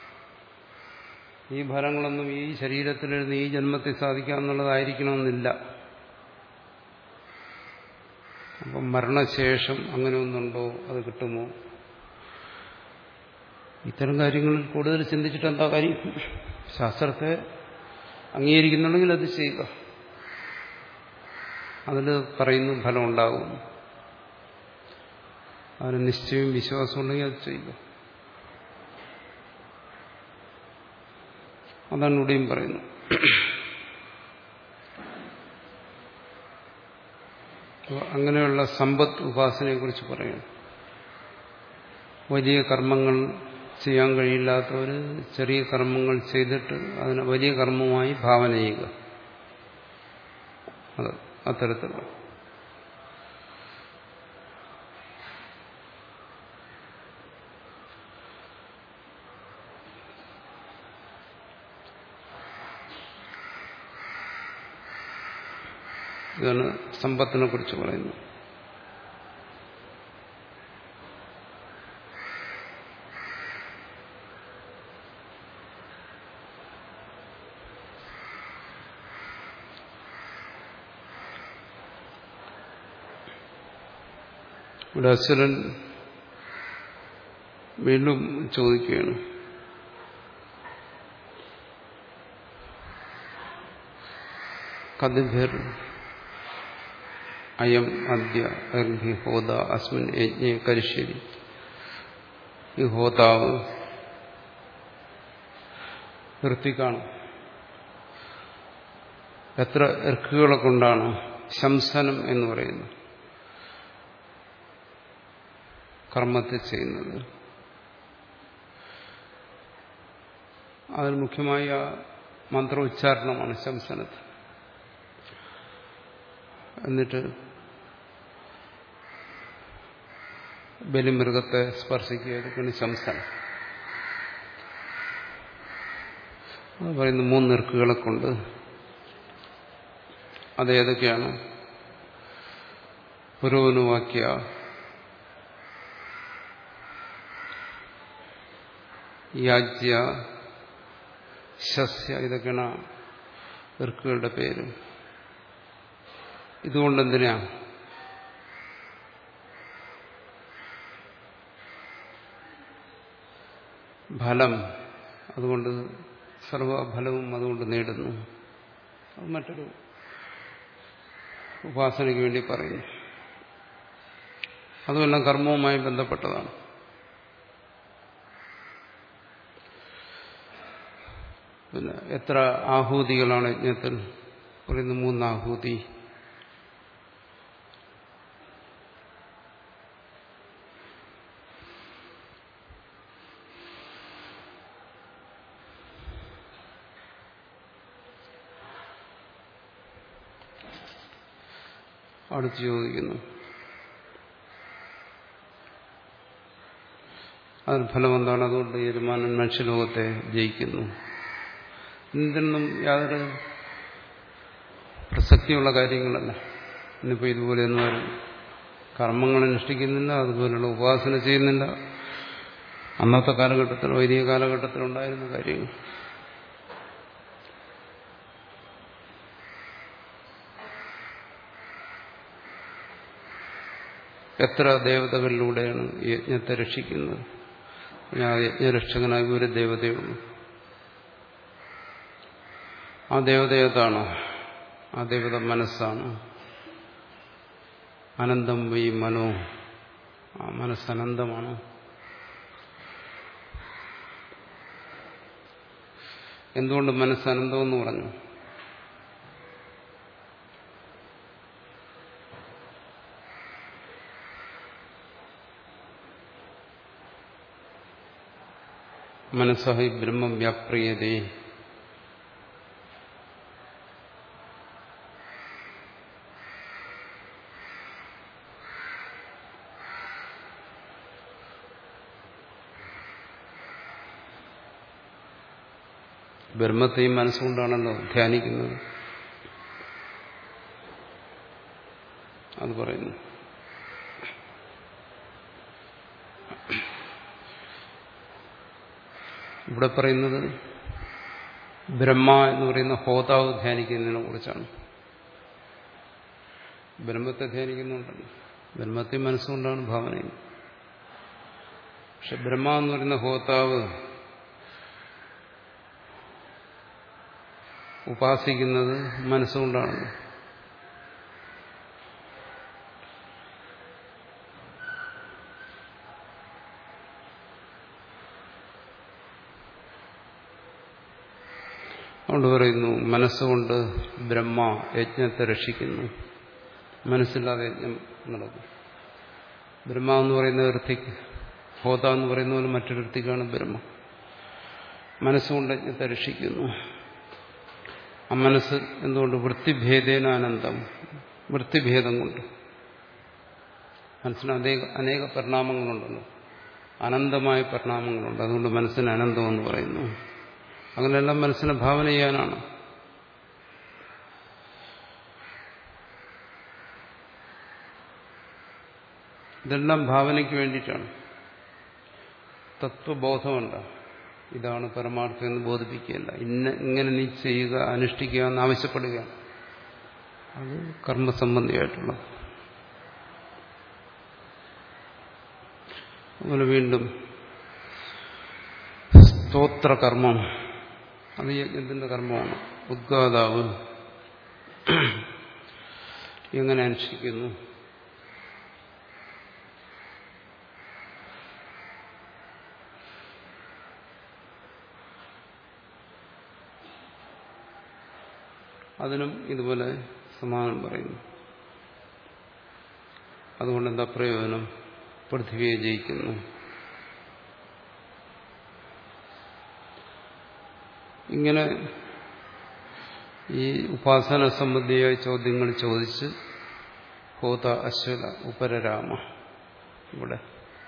ഈ ഫലങ്ങളൊന്നും ഈ ശരീരത്തിലിരുന്ന് ഈ ജന്മത്തിൽ സാധിക്കാമെന്നുള്ളതായിരിക്കണമെന്നില്ല. അപ്പം മരണശേഷം അങ്ങനെ ഒന്നുണ്ടോ, അത് കിട്ടുമോ, ഇത്തരം കാര്യങ്ങളിൽ കൂടുതൽ ചിന്തിച്ചിട്ട് എന്താ കാര്യം? ശാസ്ത്രത്തെ അംഗീകരിക്കുന്നുണ്ടെങ്കിൽ അത് ചെയ്യുക. അതിൽ പറയുന്നു ഫലം ഉണ്ടാകും. അതിന് നിശ്ചയവും വിശ്വാസവും ഉണ്ടെങ്കിൽ അത് ചെയ്യുക. അതാണ് ഇവിടെയും പറയുന്നു. അങ്ങനെയുള്ള സമ്പത്ത് ഉപാസനയെ കുറിച്ച് പറയണം. വലിയ കർമ്മങ്ങൾ ചെയ്യാൻ കഴിയില്ലാത്തവർ ചെറിയ കർമ്മങ്ങൾ ചെയ്തിട്ട് അതിനെ വലിയ കർമ്മമായി ഭാവന ചെയ്യുക. അത് അത്തരത്തിലുള്ള ഇതാണ് സമ്പത്തിനെ കുറിച്ച് പറയുന്നത്. ഇവിടെ അസുരൻ വീണ്ടും ചോദിക്കുകയാണ്, കദിഭിർ അയം അദ്യ അർഹി ഹോത അസ്മിൻ യജ്ഞേ കരിഷ്യതി. ഈ ഹോതാവ് ഋത്വിക്കാണ്. എത്ര ഇർക്കുകളെ കൊണ്ടാണ് ശംസനം എന്ന് പറയുന്നത് കർമ്മത്തെ ചെയ്യുന്നത്. അതിൽ മുഖ്യമായ മന്ത്രോച്ചാരണമാണ് ശംസനത്തിൽ. എന്നിട്ട് ബലിമൃഗത്തെ സ്പർശിക്കുകയാണ് ശംസനം. അത് പറയുന്ന മൂന്ന് ഇർക്കുകളെ കൊണ്ട്. അതേതൊക്കെയാണ്? പുരോനുവാക്യ, യാജ്യ, ശസ്യ, ഇതൊക്കെയാണ് ഇർക്കുകളുടെ പേര്. ഇതുകൊണ്ടെന്തിനാ? ഫലം, അതുകൊണ്ട് സർവഫലവും അതുകൊണ്ട് നേടുന്നു. അത് മറ്റൊരു ഉപാസനയ്ക്ക് വേണ്ടി പറയുന്നു. അതുമെല്ലാം കർമ്മവുമായി ബന്ധപ്പെട്ടതാണ്. പിന്നെ എത്ര ആഹൂതികളാണ് യജ്ഞത്തിൽ? പറയുന്നു മൂന്ന് ആഹൂതി. അടുത്ത് ചോദിക്കുന്നു, അതിന് ഫലം എന്താണ്? അതുകൊണ്ട് യജമാനൻ മനുഷ്യലോകത്തെ ജയിക്കുന്നു. ഇതിനൊന്നും യാതൊരു പ്രസക്തിയുള്ള കാര്യങ്ങളല്ല. ഇന്നിപ്പോൾ ഇതുപോലെയൊന്നും ആരും കർമ്മങ്ങൾ അനുഷ്ഠിക്കുന്നില്ല, അതുപോലെയുള്ള ഉപാസന ചെയ്യുന്നില്ല. അന്നത്തെ കാലഘട്ടത്തിൽ, വൈദിക കാലഘട്ടത്തിലുണ്ടായിരുന്ന കാര്യങ്ങൾ. എത്ര ദേവതകളിലൂടെയാണ് ഈ യജ്ഞത്തെ രക്ഷിക്കുന്നത്. ആ യജ്ഞരക്ഷകനായി ഒരു ദേവതയുള്ളൂ. ആ ദേവത ഏതാണ്? ആ ദേവത മനസ്സാണ്. അനന്തം വൈ മനോ, ആ മനസ്സ് അനന്തമാണ്. എന്തുകൊണ്ട് മനസ്സ് അനന്തമെന്ന് പറഞ്ഞു? മനസ്സഹി ബ്രഹ്മം വ്യാപ്രിയതേ. ബ്രഹ്മത്തെയും മനസ്സുകൊണ്ടാണല്ലോ ധ്യാനിക്കുന്നത്. അത് പറയുന്നു. ഇവിടെ പറയുന്നത് ബ്രഹ്മ എന്ന് പറയുന്ന ഹോതാവ് ധ്യാനിക്കുന്നതിനെ കുറിച്ചാണ്. ബ്രഹ്മത്തെ ധ്യാനിക്കുന്നുണ്ടല്ലോ, ബ്രഹ്മത്തെ മനസ്സുകൊണ്ടാണ് ഭാവന ചെയ്യുന്നത്. പക്ഷെ ബ്രഹ്മ എന്ന് പറയുന്ന ഹോതാവ് ഉപാസിക്കുന്നത് മനസ്സുകൊണ്ടാണല്ലോ. അതുകൊണ്ട് പറയുന്നു മനസ്സുകൊണ്ട് ബ്രഹ്മ യജ്ഞത്തെ രക്ഷിക്കുന്നു. മനസ്സില്ലാതെ യജ്ഞം നടക്കും. ബ്രഹ്മ എന്ന് പറയുന്ന വൃത്തിക്ക്, ഹോത എന്ന് പറയുന്ന പോലെ മറ്റൊരു വൃത്തിക്കാണ് ബ്രഹ്മ. മനസ്സുകൊണ്ട് യജ്ഞത്തെ രക്ഷിക്കുന്നു. ആ മനസ്സ് എന്തുകൊണ്ട്? വൃത്തിഭേദേന അനന്തം, വൃത്തിഭേദം കൊണ്ട്. മനസ്സിന് അനേക അനേക പരിണാമങ്ങളുണ്ടല്ലോ, അനന്തമായ പരിണാമങ്ങളുണ്ട്. അതുകൊണ്ട് മനസ്സിന് അനന്തമെന്ന് പറയുന്നു. അങ്ങനെയെല്ലാം മനസ്സിനെ ഭാവന ചെയ്യാനാണ്. ഇതെല്ലാം ഭാവനയ്ക്ക് വേണ്ടിയിട്ടാണ്. തത്വബോധമുണ്ട്, ഇതാണ് പരമാർത്ഥം എന്ന് ബോധിപ്പിക്കുകയല്ല. ഇന്ന ഇങ്ങനെ നീ ചെയ്യുക, അനുഷ്ഠിക്കുക എന്ന് ആവശ്യപ്പെടുകയാണ്. അത് കർമ്മസംബന്ധിയായിട്ടുള്ളത്. അതുപോലെ വീണ്ടും സ്തോത്രകർമ്മം, അത് യജ്ഞത്തിന്റെ കർമ്മമാണ്. ഉദ്ഗാതാവ് എങ്ങനെ അനുഷ്ഠിക്കുന്നു? അതിനും ഇതുപോലെ സമാനം പറയുന്നു. അതുകൊണ്ട് എന്താ പ്രയോജനം? പൃഥ്വിയെ ജയിക്കുന്നു. ഇങ്ങനെ ഈ ഉപാസന സംബന്ധിയായ ചോദ്യങ്ങൾ ചോദിച്ച് ഹോത അശ്വല ഉപരരാമ, ഇവിടെ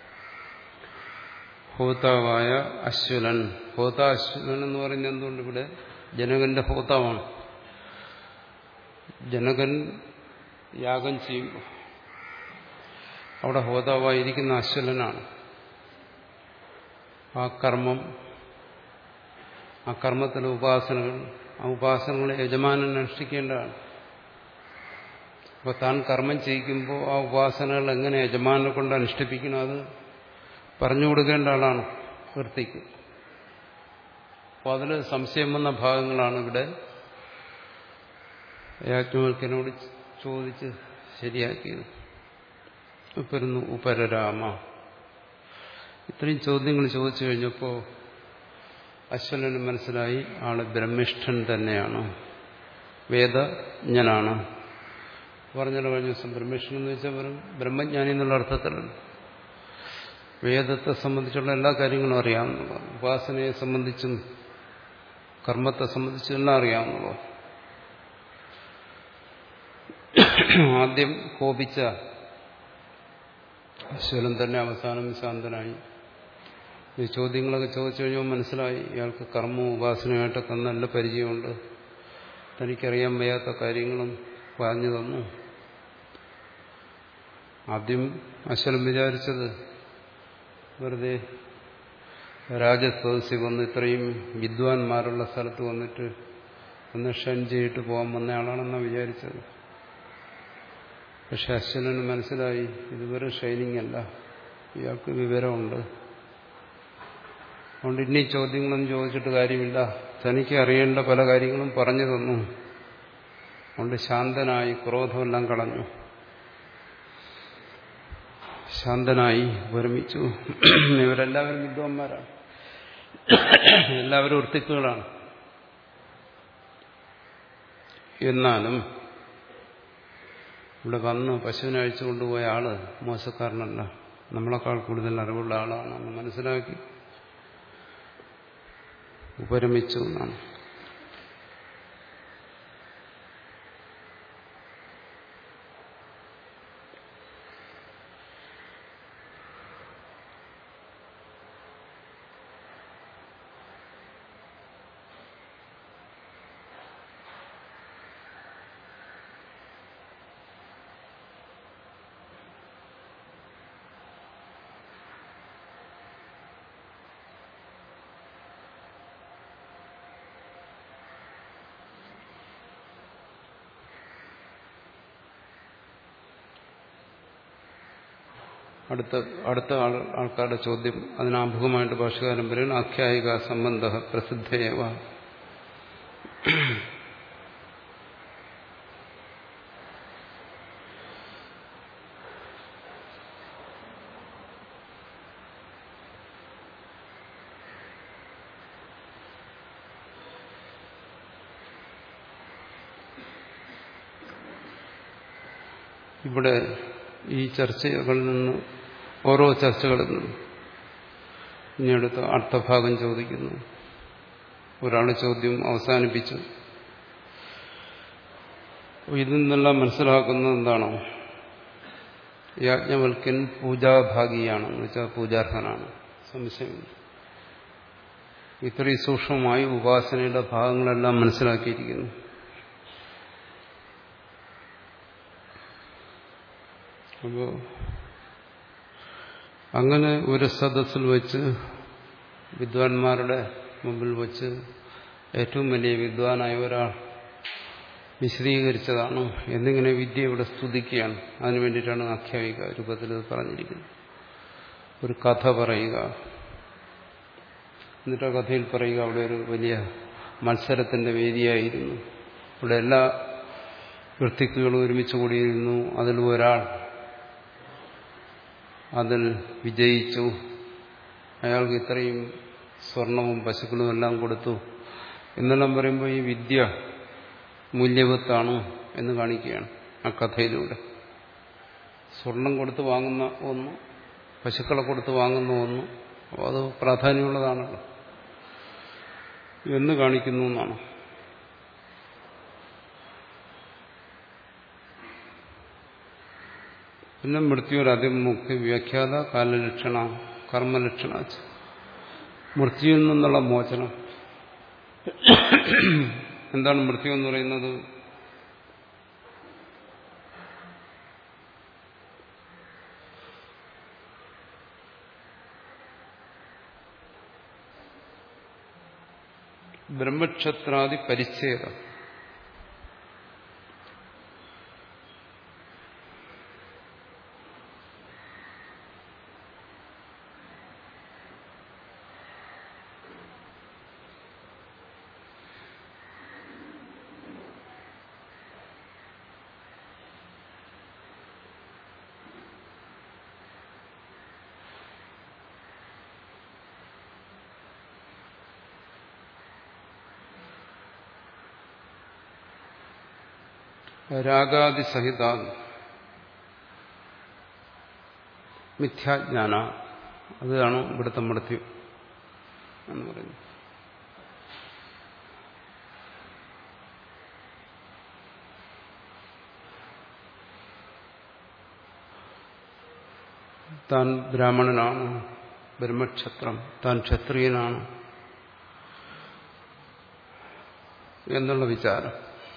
ഹോതാവായ അശ്വലൻ. ഹോത അശ്വലൻ എന്ന് പറയുന്നത് എന്തുകൊണ്ട്? ഇവിടെ ജനകന്റെ ഹോതാവാണ്. ജനകൻ യാഗം ചെയ്യുമ്പോൾ അവിടെ ഹോതാവായിരിക്കുന്ന അശ്വലനാണ്. ആ കർമ്മം, ആ കർമ്മത്തിലെ ഉപാസനകൾ, ആ ഉപാസനകളെ യജമാനൻ അനുഷ്ഠിക്കേണ്ടതാണ്. അപ്പോൾ താൻ കർമ്മം ചെയ്യിക്കുമ്പോൾ ആ ഉപാസനകൾ എങ്ങനെ യജമാനെ കൊണ്ട് അനുഷ്ഠിപ്പിക്കണം, അത് പറഞ്ഞു കൊടുക്കേണ്ട ആളാണ് വൃത്തിക്ക്. അപ്പോൾ അതിൽ സംശയം വന്ന ഭാഗങ്ങളാണ് ഇവിടെ യാജ്ഞവൽക്യനോട് ചോദിച്ച് ശരിയാക്കിയത്. വരുന്നു ഉപരരാമ. ഇത്രയും ചോദ്യങ്ങൾ ചോദിച്ചു കഴിഞ്ഞപ്പോൾ അശ്വലന് മനസ്സിലായി ആള് ബ്രഹ്മിഷ്ഠൻ തന്നെയാണ്, വേദജ്ഞനാണ്. പറഞ്ഞല്ലോ കഴിഞ്ഞ ദിവസം, ബ്രഹ്മിഷ്ഠൻ എന്ന് വെച്ചാൽ വെറും ബ്രഹ്മജ്ഞാനി എന്നുള്ള അർത്ഥത്തിലല്ല, വേദത്തെ സംബന്ധിച്ചുള്ള എല്ലാ കാര്യങ്ങളും അറിയാവുന്നതാണ്. ഉപാസനയെ സംബന്ധിച്ചും കർമ്മത്തെ സംബന്ധിച്ചും എല്ലാം അറിയാവുന്നതാണ്. ആദ്യം കോപിച്ച അശ്വലൻ തന്നെ അവസാനം ശാന്തനായി. ഈ ചോദ്യങ്ങളൊക്കെ ചോദിച്ചു കഴിഞ്ഞാൽ മനസ്സിലായി ഇയാൾക്ക് കർമ്മവും ഉപാസനയായിട്ടൊക്കെ നല്ല പരിചയമുണ്ട്, തനിക്കറിയാൻ വയ്യാത്ത കാര്യങ്ങളും പറഞ്ഞു തന്നു. ആദ്യം അശ്വലൻ വിചാരിച്ചത് വെറുതെ രാജസദസ്സിൽ വന്ന് ഇത്രയും വിദ്വാൻമാരുള്ള സ്ഥലത്ത് വന്നിട്ട് ഒന്ന് ഷൻ ചെയ്തിട്ട് പോകാൻ വന്നയാളാണെന്നാണ് വിചാരിച്ചത്. പക്ഷെ അശ്വലന് മനസ്സിലായി ഇത് വെറും ഷൈനിങ് അല്ല, ഇയാൾക്ക് വിവരമുണ്ട്. അതുകൊണ്ട് ഇനി ചോദ്യങ്ങളൊന്നും ചോദിച്ചിട്ട് കാര്യമില്ല, തനിക്ക് അറിയേണ്ട പല കാര്യങ്ങളും പറഞ്ഞു തന്നു. അതുകൊണ്ട് ശാന്തനായി, ക്രോധമെല്ലാം കളഞ്ഞു, ശാന്തനായി വിരമിച്ചു. ഇവരെല്ലാവരും വിദ്വാന്മാരാണ്, എല്ലാവരും വൃത്തിക്കുകളാണ്. എന്നാലും ഇവിടെ വന്ന് പശുവിനെ അഴിച്ചു കൊണ്ടുപോയ ആള് മോശക്കാരനല്ല, നമ്മളെക്കാൾ കൂടുതൽ അറിവുള്ള ആളാണെന്ന് മനസ്സിലാക്കി ഉപരമിച്ചു എന്നാണ്. അടുത്ത അടുത്ത ആൾ ആൾക്കാരുടെ ചോദ്യം, അതിനാമുഖമായിട്ട് ഭാഷകാരൻ പറയുന്നു, ആഖ്യായിക സംബന്ധ പ്രസിദ്ധേവ. ഇവിടെ ഈ ചർച്ചകളിൽ നിന്ന് ഓരോ ചർച്ചകളിൽ നിന്നും ഇനിയടുത്ത് അർത്ഥഭാഗം ചോദിക്കുന്നു. ഒരാൾ ചോദ്യം അവസാനിപ്പിച്ചു. ഇതിൽ നിന്നെല്ലാം മനസ്സിലാക്കുന്നത് എന്താണോ? യാജ്ഞവൽക്യൻ പൂജാഭാഗിയാണെന്ന് വെച്ചാൽ പൂജാർഹനാണ്, സംശയമില്ല. ഇത്രയും സൂക്ഷ്മമായി ഉപാസനയുടെ ഭാഗങ്ങളെല്ലാം മനസ്സിലാക്കിയിരിക്കുന്നു. അപ്പോ അങ്ങനെ ഒരു സദസ്സിൽ വെച്ച് വിദ്വാൻമാരുടെ മുമ്പിൽ വെച്ച് ഏറ്റവും വലിയ വിദ്വാനായ ഒരാൾ വിശദീകരിച്ചതാണ് എന്നിങ്ങനെ വിദ്യ ഇവിടെ സ്തുതിക്കുകയാണ്. അതിനു വേണ്ടിയിട്ടാണ് ആഖ്യായിക രൂപത്തിൽ ഇത് പറഞ്ഞിരിക്കുന്നത്. ഒരു കഥ പറയുക, എന്നിട്ട് ആ കഥയിൽ പറയുക അവിടെ ഒരു വലിയ മത്സരത്തിന്റെ വേദിയായിരുന്നു, ഇവിടെ എല്ലാ വ്യക്തിത്വങ്ങളും ഒരുമിച്ച് കൂടിയിരുന്നു, അതിൽ ഒരാൾ അതിൽ വിജയിച്ചു, അയാൾക്ക് ഇത്രയും സ്വർണവും പശുക്കളും എല്ലാം കൊടുത്തു എന്നെല്ലാം പറയുമ്പോൾ ഈ വിദ്യ മൂല്യവത്താണ് എന്ന് കാണിക്കുകയാണ് ആ കഥയിലൂടെ. സ്വർണം കൊടുത്ത് വാങ്ങുന്ന ഒന്ന്, പശുക്കളെ കൊടുത്ത് വാങ്ങുന്ന ഒന്ന്, അപ്പോൾ അത് പ്രാധാന്യമുള്ളതാണല്ലോ എന്ന് കാണിക്കുന്നു എന്നാണ്. പിന്നെ മൃത്യുരതിമുക്തി വ്യാഖ്യാത കാലലക്ഷണ കർമ്മലക്ഷണ. മൃത്യുവിൽ നിന്നുള്ള മോചനം. എന്താണ് മൃത്യു എന്ന് പറയുന്നത്? ബ്രഹ്മക്ഷത്രാദി പരിച്ഛേദം. രാഗാദിസഹിത മിഥ്യാജ്ഞാന, അതാണ് ഇവിടുത്തെ മൃത്യു എന്ന് പറയുന്നത്. താൻ ബ്രാഹ്മണനാണ്, ബ്രഹ്മക്ഷത്രം, താൻ ക്ഷത്രിയനാണ് എന്നുള്ള വിചാരം,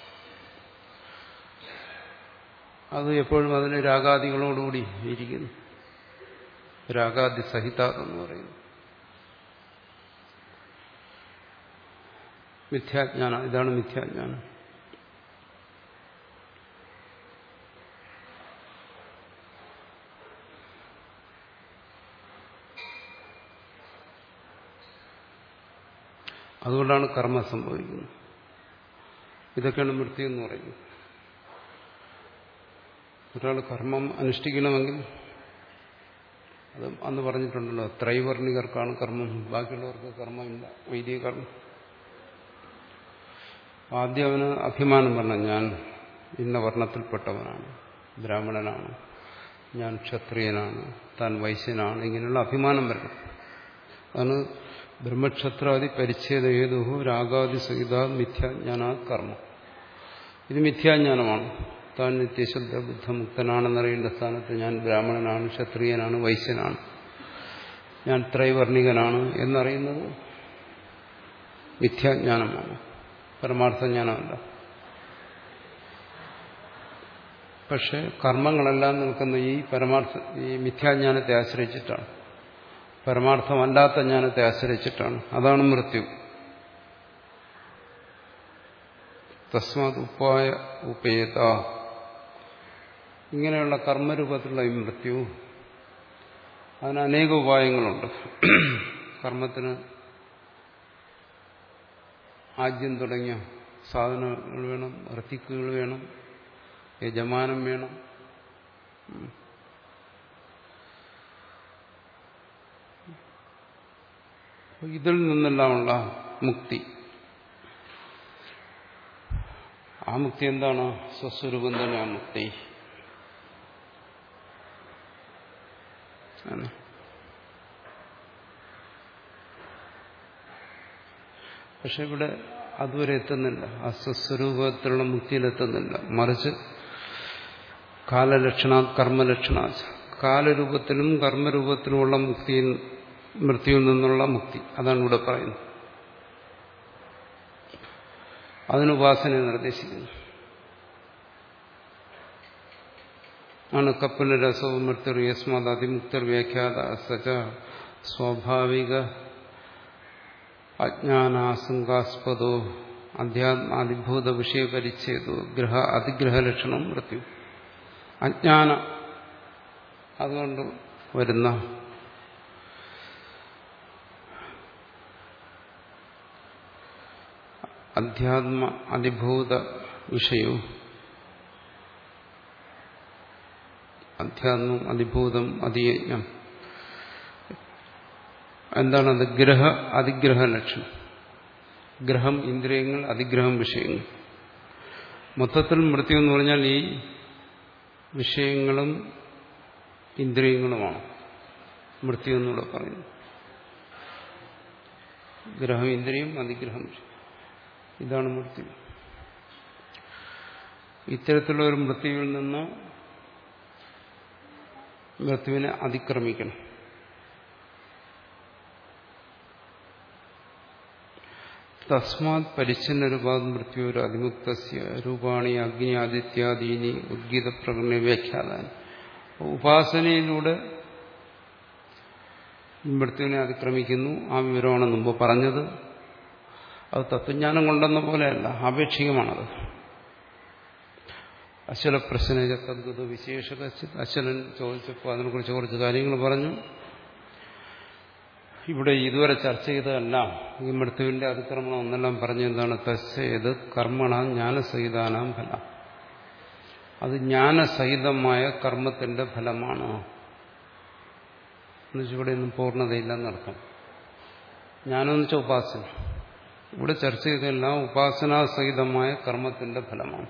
അത് എപ്പോഴും അതിന് രാഗാദികളോടുകൂടി ഇരിക്കുന്നു. രാഗാദി സഹിത എന്ന് പറയുന്നു. മിഥ്യാജ്ഞാനം, ഇതാണ് മിഥ്യാജ്ഞാനം. അതുകൊണ്ടാണ് കർമ്മം സംഭവിക്കുന്നത്. ഇതൊക്കെയാണ് മൃത്യു എന്ന് പറയുന്നത്. ഒരാൾ കർമ്മം അനുഷ്ഠിക്കണമെങ്കിൽ, അത് അന്ന് പറഞ്ഞിട്ടുണ്ടല്ലോ, ത്രൈവർണികർക്കാണ് കർമ്മം, ബാക്കിയുള്ളവർക്ക് കർമ്മമില്ല, വൈദിക കർമ്മം. ആദ്യം അവന് അഭിമാനം പറഞ്ഞ, ഞാൻ ഇന്ന വർണ്ണത്തിൽപ്പെട്ടവനാണ്, ബ്രാഹ്മണനാണ്, ഞാൻ ക്ഷത്രിയനാണ്, താൻ വൈശ്യനാണ്, ഇങ്ങനെയുള്ള അഭിമാനം വരണം. അതാണ് ബ്രഹ്മക്ഷത്രാദി പരിച്ഛേദ ഹേതുഹു രാഗാദി സഹിത മിഥ്യാജ്ഞാനാ കർമ്മം. ഇത് മിഥ്യാജ്ഞാനമാണ്. താൻ നിത്യശുദ്ധ ബുദ്ധമുക്തനാണെന്നറിയേണ്ട സ്ഥാനത്ത് ഞാൻ ബ്രാഹ്മണനാണ്, ക്ഷത്രിയനാണ്, വൈശ്യനാണ്, ഞാൻ ത്രൈവർണികനാണ് എന്നറിയുന്നത് മിഥ്യാജ്ഞാനമാണ്, പരമാർത്ഥജ്ഞാനമല്ല. പക്ഷെ കർമ്മങ്ങളെല്ലാം നിൽക്കുന്ന ഈ പരമാർത്ഥ ഈ മിഥ്യാജ്ഞാനത്തെ ആശ്രയിച്ചിട്ടാണ്, പരമാർത്ഥമല്ലാത്ത ജ്ഞാനത്തെ ആശ്രയിച്ചിട്ടാണ്. അതാണ് മൃത്യു. തസ്മാത് ഉപായ ഉപേത, ഇങ്ങനെയുള്ള കർമ്മരൂപത്തിലുള്ള ഈ മൃത്യു, അതിന് അനേക ഉപായങ്ങളുണ്ട്. കർമ്മത്തിന് ആദ്യം തുടങ്ങിയ സാധനങ്ങൾ വേണം, ഋത്തിക്കുകൾ വേണം, യജമാനം വേണം. ഇതിൽ നിന്നെല്ലാമുള്ള മുക്തി, ആ മുക്തി എന്താണ്? സ്വസ്വരൂപം തന്നെ ആ മുക്തി. പക്ഷെ ഇവിടെ അതുവരെ എത്തുന്നില്ല, ആ സ്വസ്വരൂപത്തിലുള്ള മുക്തിയിലെത്തുന്നില്ല. മറിച്ച് കാലലക്ഷണ കർമ്മലക്ഷണ, കാലരൂപത്തിലും കർമ്മരൂപത്തിലുമുള്ള മുക്തി, മൃത്യുവിൽ നിന്നുള്ള മുക്തി, അതാണ് ഇവിടെ പറയുന്നത്. അതിന് ഉപാസനയെ നിർദ്ദേശിക്കുന്നു. ആണ് കപ്പല രസവും മൃത്യു യസ്മാത് അതിമുക്തർ വ്യാഖ്യാത സച സ്വാഭാവിക അജ്ഞാനാസംഗാസ്പദോ അധ്യാത്മാതിഭൂത വിഷയപരിച്ഛേദോ ഗ്രഹ അതിഗ്രഹലക്ഷണം മൃത്യു. അജ്ഞാന അതുകൊണ്ട് വരുന്ന അധ്യാത്മ അതിഭൂത വിഷയവും അധ്യാത്മം അതിഭൂതം അതിയജ്ഞം എന്താണത്? ഗ്രഹ അതിഗ്രഹ ലക്ഷണം. ഗ്രഹം ഇന്ദ്രിയങ്ങൾ, അതിഗ്രഹം വിഷയങ്ങൾ. മൊത്തത്തിൽ മൃത്യു എന്ന് പറഞ്ഞാൽ ഈ വിഷയങ്ങളും ഇന്ദ്രിയങ്ങളുമാണ് മൃത്യു എന്നൂടെ പറയുന്നു. ഗ്രഹം ഇന്ദ്രിയം, അതിഗ്രഹം വിഷയം, ഇതാണ് മൃത്യു. ഇത്തരത്തിലുള്ള ഒരു മൃത്യുവിൽ നിന്ന് മൃത്യുവിനെ അതിക്രമിക്കണം. തസ്മാത് പരിച്ഛന്ന രൂപാത് മൃത്യുര അതിമുക്തസ്യ രൂപാണി അഗ്നി ആദിത്യാദീനി ഉദ്ഗീത പ്രകടന വ്യാഖ്യാതാൻ. ഉപാസനയിലൂടെ മൃത്യുവിനെ അതിക്രമിക്കുന്നു. ആ വിവരമാണ് മുമ്പ് പറഞ്ഞത്. അത് തത്വജ്ഞാനം കൊണ്ടെന്ന പോലെയല്ല, ആപേക്ഷികമാണത്. അശ്വല പ്രശ്നജ തദ്ഗത വിശേഷത. അശ്വലൻ ചോദിച്ചപ്പോൾ അതിനെക്കുറിച്ച് കുറച്ച് കാര്യങ്ങൾ പറഞ്ഞു. ഇവിടെ ഇതുവരെ ചർച്ച ചെയ്തതെല്ലാം ഈ മൃത്യുവിന്റെ അതിക്രമണം എന്നെല്ലാം പറഞ്ഞ എന്താണ്? തസ്യേത് കർമ്മണ ജ്ഞാനസഹിതാനാം ഫലം. അത് ജ്ഞാനസഹിതമായ കർമ്മത്തിന്റെ ഫലമാണ്. എന്നുവെച്ചാൽ ഇവിടെ ഒന്നും പൂർണ്ണതയില്ലെന്നർത്ഥം. ജ്ഞാനമെന്ന് വെച്ചാൽ ഉപാസന. ഇവിടെ ചർച്ച ചെയ്തെല്ലാം ഉപാസനാസഹിതമായ കർമ്മത്തിന്റെ ഫലമാണ്.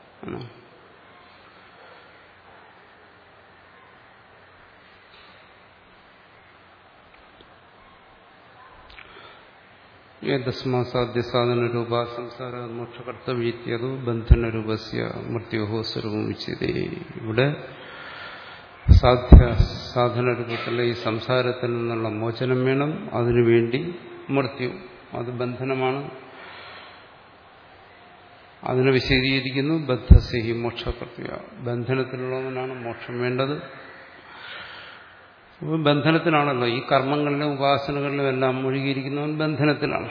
ഏതസ്മാസാദ്യ രൂപ സംസാര മോക്ഷകർത്തവ്യതോ ബന്ധന രൂപസ്യ മൃത്യോഹോ സ്വരൂപം വിച്യതേ. ഇവിടെ സാധ്യ സാധന രൂപത്തിലുള്ള ഈ സംസാരത്തിൽ നിന്നുള്ള മോചനം വേണം. അതിനുവേണ്ടി മൃത്യു, അത് ബന്ധനമാണ്. അതിനെ വിശദീകരിക്കുന്നു. ബദ്ധസ്യ മോക്ഷകർത്തവ്യ, ബന്ധനത്തിലുള്ളവനാണ് മോക്ഷം വേണ്ടത്. ബന്ധനത്തിലാണല്ലോ ഈ കർമ്മങ്ങളിലും ഉപാസനകളിലും എല്ലാം മുഴുകിയിരിക്കുന്നവൻ ബന്ധനത്തിലാണ്.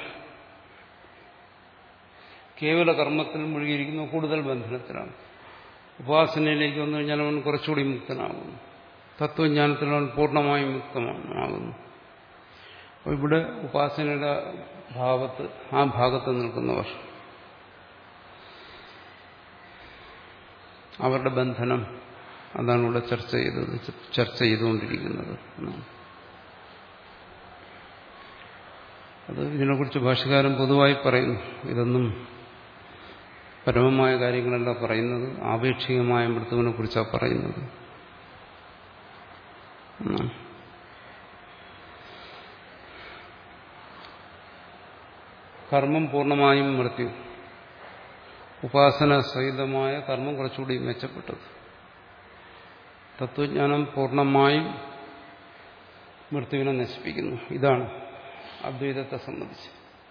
കേവല കർമ്മത്തിൽ മുഴുകിയിരിക്കുന്ന കൂടുതൽ ബന്ധനത്തിലാണ്. ഉപാസനയിലേക്ക് വന്നു കഴിഞ്ഞാൽ അവൻ കുറച്ചുകൂടി മുക്തനാകുന്നു. തത്വജ്ഞാനത്തിൽ അവൻ പൂർണ്ണമായും മുക്തമാകുന്നു. അപ്പോൾ ഇവിടെ ഉപാസനയുടെ ഭാവത്ത് ആ ഭാഗത്ത് നിൽക്കുന്നവർ അവരുടെ ബന്ധനം അതാണ് ഇവിടെ ചർച്ച ചെയ്തത് ചർച്ച ചെയ്തുകൊണ്ടിരിക്കുന്നത്. അത് ഇതിനെക്കുറിച്ച് ഭാഷ്യകാരൻ പൊതുവായി പറയുന്നു. ഇതൊന്നും പരമമായ കാര്യങ്ങളല്ല പറയുന്നത്, ആപേക്ഷികമായ മൃത്യുവിനെ കുറിച്ചാണ് പറയുന്നത്. കർമ്മം പൂർണ്ണമായും മൃത്യു, ഉപാസന സഹിതമായ കർമ്മം കുറച്ചുകൂടി മെച്ചപ്പെട്ടത്. തത്വജ്ഞാനം പൂർണ്ണമായും മൃത്യുവിനെ നശിപ്പിക്കുന്നു. ഇതാണ് അദ്വൈതത്തെ സംബന്ധിച്ച്.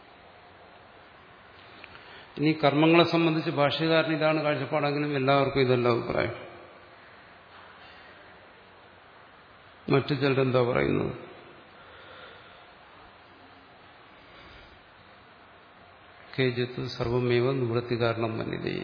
ഇനി കർമ്മങ്ങളെ സംബന്ധിച്ച് ഭാഷ്യകാരൻ ഇതാണ് കാഴ്ചപ്പാടെങ്കിലും എല്ലാവർക്കും ഇതല്ല അഭിപ്രായം. മറ്റു ചിലരെന്താ പറയുന്നത്? കേജിത്ത് സർവമേവ നിവൃത്തി കാരണം മന്യതേ.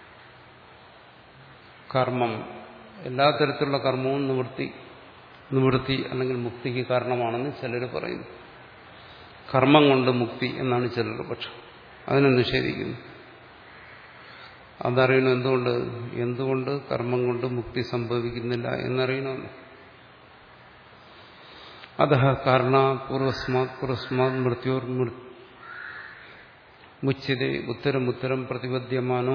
കർമ്മം, എല്ലാ തരത്തിലുള്ള കർമ്മവും നിവൃത്തി നിവൃത്തി അല്ലെങ്കിൽ മുക്തിക്ക് കാരണമാണെന്ന് ചിലർ പറയുന്നു. കർമ്മം കൊണ്ട് മുക്തി എന്നാണ് ചിലരുടെ പക്ഷം. അതിനെ നിഷേധിക്കുന്നു. അതറിയണം. എന്തുകൊണ്ട് എന്തുകൊണ്ട് കർമ്മം കൊണ്ട് മുക്തി സംഭവിക്കുന്നില്ല എന്നറിയണമല്ലോ. അതഃ കാരണ പൂർവസ്മാത് പൂർവസ്മാത് മൃത്യോർ മുച്യതേ ഉത്തരം ഉത്തരം പ്രതിപദ്യമാനോ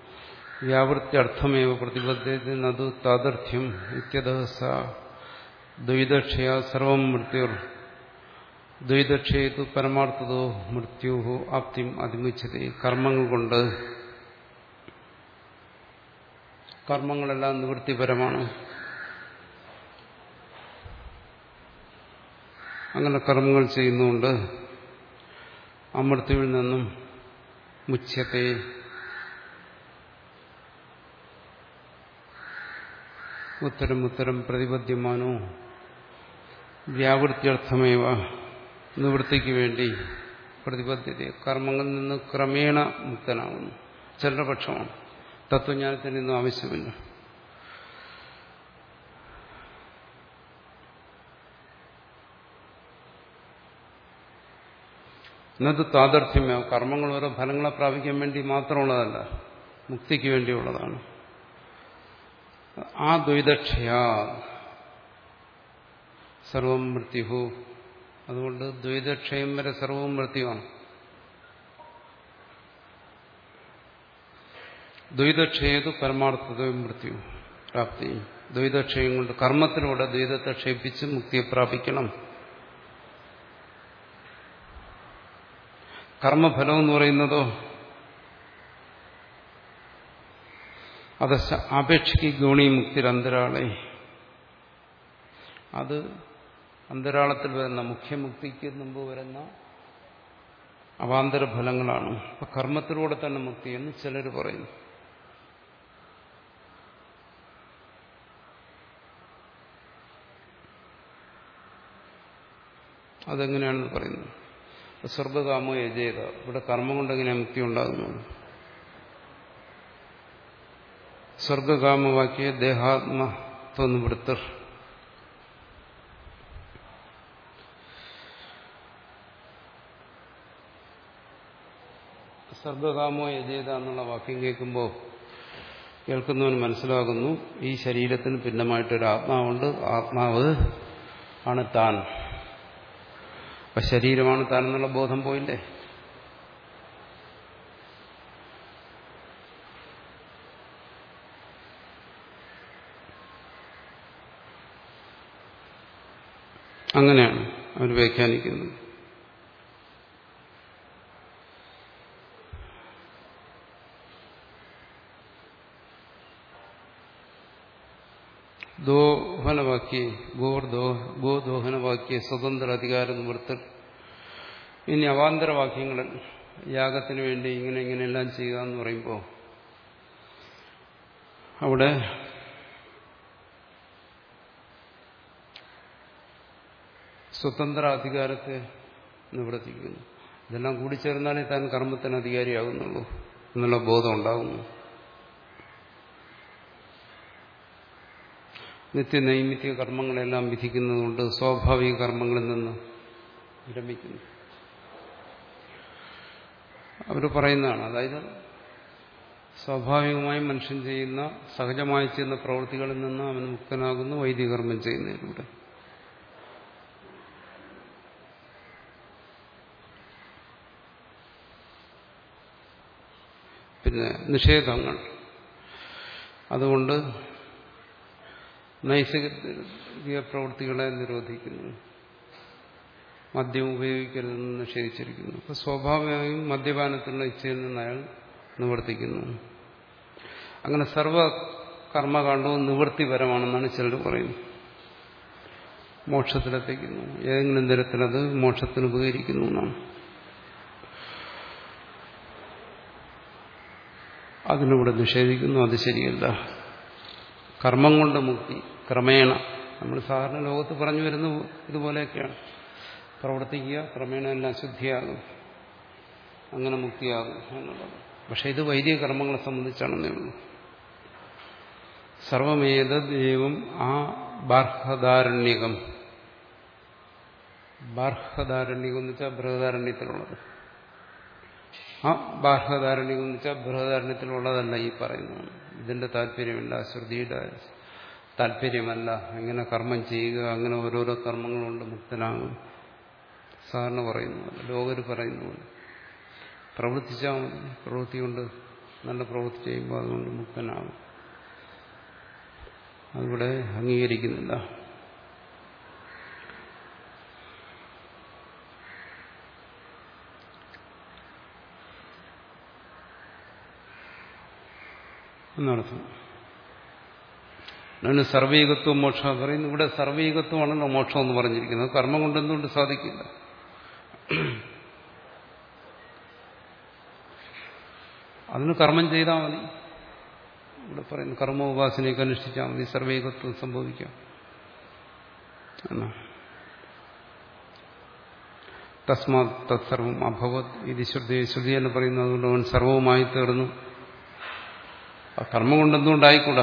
വ്യാവൃത്യർത്ഥമേവ പ്രതിപദ്ധ്യത്തെ നതു താദർത്ഥ്യം ഇത്യതഃ സ ദ്വൈതക്ഷയ സർവം മൃത്യുർ ദ്വൈതക്ഷയത്തു പരമാർത്ഥതോ മൃത്യുഹോ ആപ്തിം അതിമുച്യത്തെ. കർമ്മങ്ങൾ കൊണ്ട് കർമ്മങ്ങളെല്ലാം നിവൃത്തിപരമാണ്. അങ്ങനെ കർമ്മങ്ങൾ ചെയ്യുന്നുകൊണ്ട് അമൃത്യുവിൽ നിന്നും മുച്യത്തെ ഉത്തരം ഉത്തരം പ്രതിപദ്യമാനോ വ്യാവൃത്യർത്ഥമേവ നിവൃത്തിക്ക് വേണ്ടി പ്രതിപദ്ധ്യത കർമ്മങ്ങളിൽ നിന്ന് ക്രമേണ മുക്തനാകുന്നു. ചിലരുടെ പക്ഷമാണ്. തത്വജ്ഞാനത്തിനൊന്നും ആവശ്യമില്ല. എന്നത് താദർത്ഥ്യമേ കർമ്മങ്ങൾ ഓരോ ഫലങ്ങളെ പ്രാപിക്കാൻ വേണ്ടി മാത്രമുള്ളതല്ല, മുക്തിക്ക് വേണ്ടിയുള്ളതാണ്. ആ ദ്വൈതക്ഷയ സർവം മൃത്യുഹു. അതുകൊണ്ട് ദ്വൈതക്ഷയം വരെ സർവവും മൃത്യുവാണ്. ദ്വൈതക്ഷയതു പരമാർത്ഥത മൃത്യു പ്രാപ്തി. ദ്വൈതക്ഷയം കൊണ്ട് കർമ്മത്തിലൂടെ ദ്വൈതത്തെ ക്ഷയിപ്പിച്ച് മുക്തിയെ പ്രാപിക്കണം. കർമ്മഫലം എന്ന് പറയുന്നതോ അത് ആപേക്ഷിക്ക് ഗുണി മുക്തിരന്തരാളെ, അത് അന്തരാളത്തിൽ വരുന്ന മുഖ്യമുക്തിക്ക് മുമ്പ് വരുന്ന അവാന്തര ഫലങ്ങളാണ്. അപ്പൊ കർമ്മത്തിലൂടെ തന്നെ മുക്തി എന്ന് ചിലർ പറയുന്നു. അതെങ്ങനെയാണെന്ന് പറയുന്നത്. സ്വർഗകാമോ യജേത. ഇവിടെ കർമ്മം കൊണ്ടെങ്ങനെയാണ് മുക്തി ഉണ്ടാകുന്നത്? സ്വർഗകാമവാക്യ ദേഹാത്മത്വനിവൃത്തർ. സ്വർഗകാമോ യജേത എന്നുള്ള വാക്യം കേൾക്കുമ്പോൾ കേൾക്കുന്നവന് മനസ്സിലാകുന്നു ഈ ശരീരത്തിന് ഭിന്നമായിട്ടൊരു ആത്മാവുണ്ട്, ആത്മാവ് ആണ് താൻ. അപ്പൊ ശരീരമാണ് താൻ എന്നുള്ള ബോധം പോയില്ലേ? അങ്ങനെയാണ് അവർ വ്യാഖ്യാനിക്കുന്നത്. ദോഹനവാക്യ ഗോർദോ ഗോദോഹനവാക്യ സ്വതന്ത്ര അധികാര നിവൃത്തർ. ഇനി അവാന്തരവാക്യങ്ങളിൽ യാഗത്തിന് വേണ്ടി ഇങ്ങനെ ഇങ്ങനെയെല്ലാം ചെയ്യുക എന്ന് പറയുമ്പോൾ അവിടെ സ്വതന്ത്ര അധികാരത്തെ നിവർത്തിക്കുന്നു. ഇതെല്ലാം കൂടിച്ചേർന്നാലേ താൻ കർമ്മത്തിന് അധികാരിയാകുന്നുള്ളൂ എന്നുള്ള ബോധം ഉണ്ടാകുന്നു. നിത്യനൈമിത്യ കർമ്മങ്ങളെല്ലാം വിധിക്കുന്നതുകൊണ്ട് സ്വാഭാവിക കർമ്മങ്ങളിൽ നിന്ന് വിരമിക്കുന്നു. അവർ പറയുന്നതാണ്. അതായത് സ്വാഭാവികമായും മനുഷ്യൻ ചെയ്യുന്ന സഹജമായി ചെയ്യുന്ന പ്രവൃത്തികളിൽ നിന്ന് അവൻ മുക്തനാകുന്നു വൈദിക കർമ്മം ചെയ്യുന്നതിലൂടെ. പിന്നെ നിഷേധങ്ങൾ, അതുകൊണ്ട് നൈസർഗിക പ്രവൃത്തികളെ നിരോധിക്കുന്നു. മദ്യം ഉപയോഗിക്കരുതെന്ന് നിഷേധിച്ചിരിക്കുന്നു. അപ്പോൾ സ്വാഭാവികമായും മദ്യപാനത്തിലുള്ള ഇച്ഛയിൽ നിന്ന് അയാൾ നിവർത്തിക്കുന്നു. അങ്ങനെ സർവ കർമ്മകാണ്ഡവും നിവൃത്തിപരമാണെന്നാണ് ചിലർ പറയുന്നത്. മോക്ഷത്തിലെത്തിക്കുന്നു, ഏതെങ്കിലും തരത്തിലത് മോക്ഷത്തിന് ഉപകരിക്കുന്നു എന്നാണ്. അതിലൂടെ നിഷേധിക്കുന്നു, അത് ശരിയല്ല. കർമ്മം കൊണ്ട് മുക്തി ക്രമേണ, നമ്മൾ സാധാരണ ലോകത്ത് പറഞ്ഞു വരുന്ന ഇതുപോലെയൊക്കെയാണ്. പ്രവർത്തിക്കുക, ക്രമേണ എല്ലാം ശുദ്ധിയാകും, അങ്ങനെ മുക്തിയാകും എന്നുള്ളത്. പക്ഷെ ഇത് വൈദിക കർമ്മങ്ങളെ സംബന്ധിച്ചാണെന്നേ ഉള്ളൂ. സർവമേതദേവം ആ ബാർഹദാരണ്യകം. ബാർഹദാരണ്യകം എന്ന് വെച്ചാൽ ബൃഹദാരണ്യത്തിലുള്ളത്. ആ ബാർഹദാരണ്യകം എന്ന് വെച്ചാൽ ബൃഹദാരണ്യത്തിലുള്ളതല്ല ഈ പറയുന്നത്. ഇതിന്റെ താല്പര്യമില്ല, ശ്രുതിയുടെ താല്പര്യമല്ല. എങ്ങനെ കർമ്മം ചെയ്യുക, അങ്ങനെ ഓരോരോ കർമ്മങ്ങളുണ്ട് മുക്തനാകും സാധാരണ പറയുന്നു. ലോകര് പറയുന്നു പ്രവർത്തിച്ചാൽ മതി, പ്രവൃത്തി കൊണ്ട് നല്ല പ്രവൃത്തി ചെയ്യുമ്പോൾ അതുകൊണ്ട് മുക്തനാകും. അതിവിടെ അംഗീകരിക്കുന്നില്ല. എന്നർത്ഥം. അതിന് സർവീകത്വം മോക്ഷം പറയുന്നു. ഇവിടെ സർവീകത്വമാണല്ലോ മോക്ഷം എന്ന് പറഞ്ഞിരിക്കുന്നത്. കർമ്മം കൊണ്ട് എന്തുകൊണ്ട് സാധിക്കില്ല? അതിന് കർമ്മം ചെയ്താൽ മതി. ഇവിടെ പറയുന്നു കർമ്മ ഉപാസനയൊക്കെ അനുഷ്ഠിച്ചാൽ മതി, സർവൈകത്വം സംഭവിക്കാം എന്നാ. തസ്മാത് തത്സർവം അഭവത് ഇത് ശ്രുതി ശ്രുതി എന്ന് പറയുന്നത്. അതുകൊണ്ട് അവൻ സർവവുമായി തീർന്നു. ആ കർമ്മം കൊണ്ട് എന്തുകൊണ്ടായിക്കൂടാ?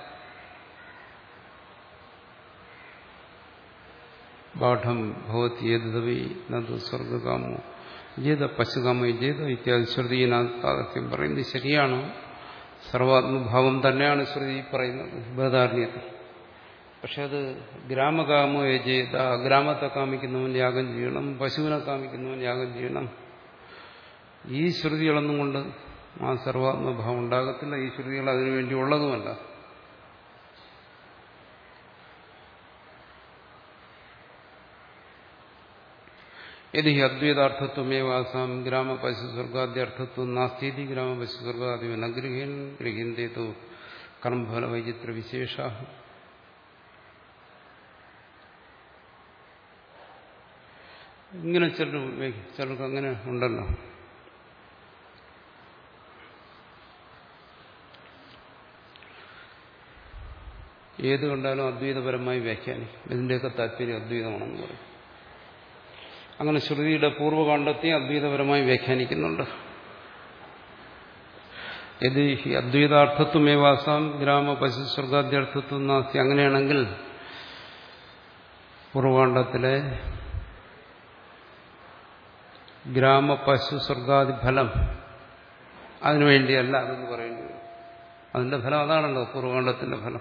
ബാഠം ഭവത് ഏതവി നത് സ്വർഗകാമോ ജേത പശുകാമോ ജേത ഇത്യാദി ശ്രുതിയിനാഥ്യം പറയുന്നത് ശരിയാണ്. സർവാത്മഭാവം തന്നെയാണ് ശ്രുതി പറയുന്നത് ബൃഹദാരണ്യത്തിൽ. പക്ഷെ അത് ഗ്രാമകാമോ യജേത, ഗ്രാമത്തെ കാമിക്കുന്നവൻ യാഗം ചെയ്യണം, പശുവിനെ കാമിക്കുന്നവൻ യാഗം ചെയ്യണം. ഈ ശ്രുതികളൊന്നും കൊണ്ട് ആ സർവാത്മഭാവം ഉണ്ടാകത്തില്ല. ഈ ശ്രുതികൾ അതിനുവേണ്ടി ഉള്ളതുമല്ല. യദി അദ്വൈതാർത്ഥത്വമേവാസാം ഗ്രാമ പശു സ്വർഗാദ്യർത്ഥത്വം നാസ്തി ഗ്രാമ പശു സ്വർഗാദി നഗൃഹീൻ ഗൃഹീന്തേതു കർമ്മഫല വൈചിത്ര വിശേഷ. ഇങ്ങനെ ചിലർ ചിലർക്ക് അങ്ങനെ ഉണ്ടല്ലോ. ഏത് കണ്ടാലും അദ്വൈതപരമായി വ്യാഖ്യാനിക്കും. ഇതിന്റെയൊക്കെ താല്പര്യം അദ്വൈതമാണെന്ന് പറയും. അങ്ങനെ ശ്രുതിയുടെ പൂർവ്വകാണ്ഡത്തെ അദ്വൈതപരമായി വ്യാഖ്യാനിക്കുന്നുണ്ട്. യദി അദ്വൈതാർത്ഥത്വമേവാസാം ഗ്രാമ പശു സ്വർഗാദ്യർത്ഥത്വം നാസ്തി. അങ്ങനെയാണെങ്കിൽ പൂർവ്വകാണ്ഡത്തിലെ ഗ്രാമ പശു സ്വർഗാദി ഫലം അതിനുവേണ്ടിയല്ല അതെന്ന് പറയേണ്ടി വരും. അതിന്റെ ഫലം അതാണല്ലോ പൂർവ്വകാണ്ഡത്തിന്റെ ഫലം.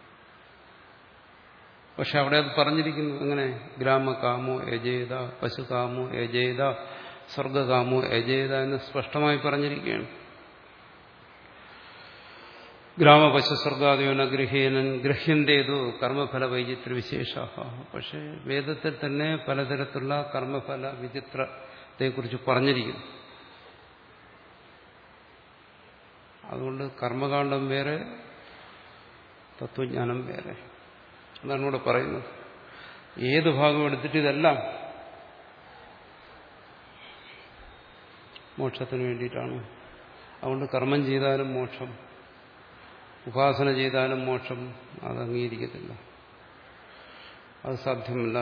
പക്ഷെ അവിടെ അത് പറഞ്ഞിരിക്കുന്നു എങ്ങനെ? ഗ്രാമകാമോ യജേത, പശുകാമോ യജേത, സ്വർഗകാമോ യജേത എന്ന് സ്പഷ്ടമായി പറഞ്ഞിരിക്കുകയാണ്. ഗ്രാമ പശു സ്വർഗാദിയോന ഗൃഹീനൻ ഗൃഹ്യന്തേതു കർമ്മഫല വൈചിത്ര വിശേഷ. പക്ഷെ വേദത്തിൽ തന്നെ പലതരത്തിലുള്ള കർമ്മഫല വിചിത്രത്തെക്കുറിച്ച് പറഞ്ഞിരിക്കുന്നു. അതുകൊണ്ട് കർമ്മകാണ്ഡം വേറെ, തത്വജ്ഞാനം വേറെ. അതാണ് ഇവിടെ പറയുന്നത്. ഏത് ഭാഗം എടുത്തിട്ട് ഇതെല്ലാം മോക്ഷത്തിന് വേണ്ടിയിട്ടാണ്. അതുകൊണ്ട് കർമ്മം ചെയ്താലും മോക്ഷം, ഉപാസന ചെയ്താലും മോക്ഷം അത് അംഗീകരിക്കത്തില്ല, അത് സാധ്യമല്ല.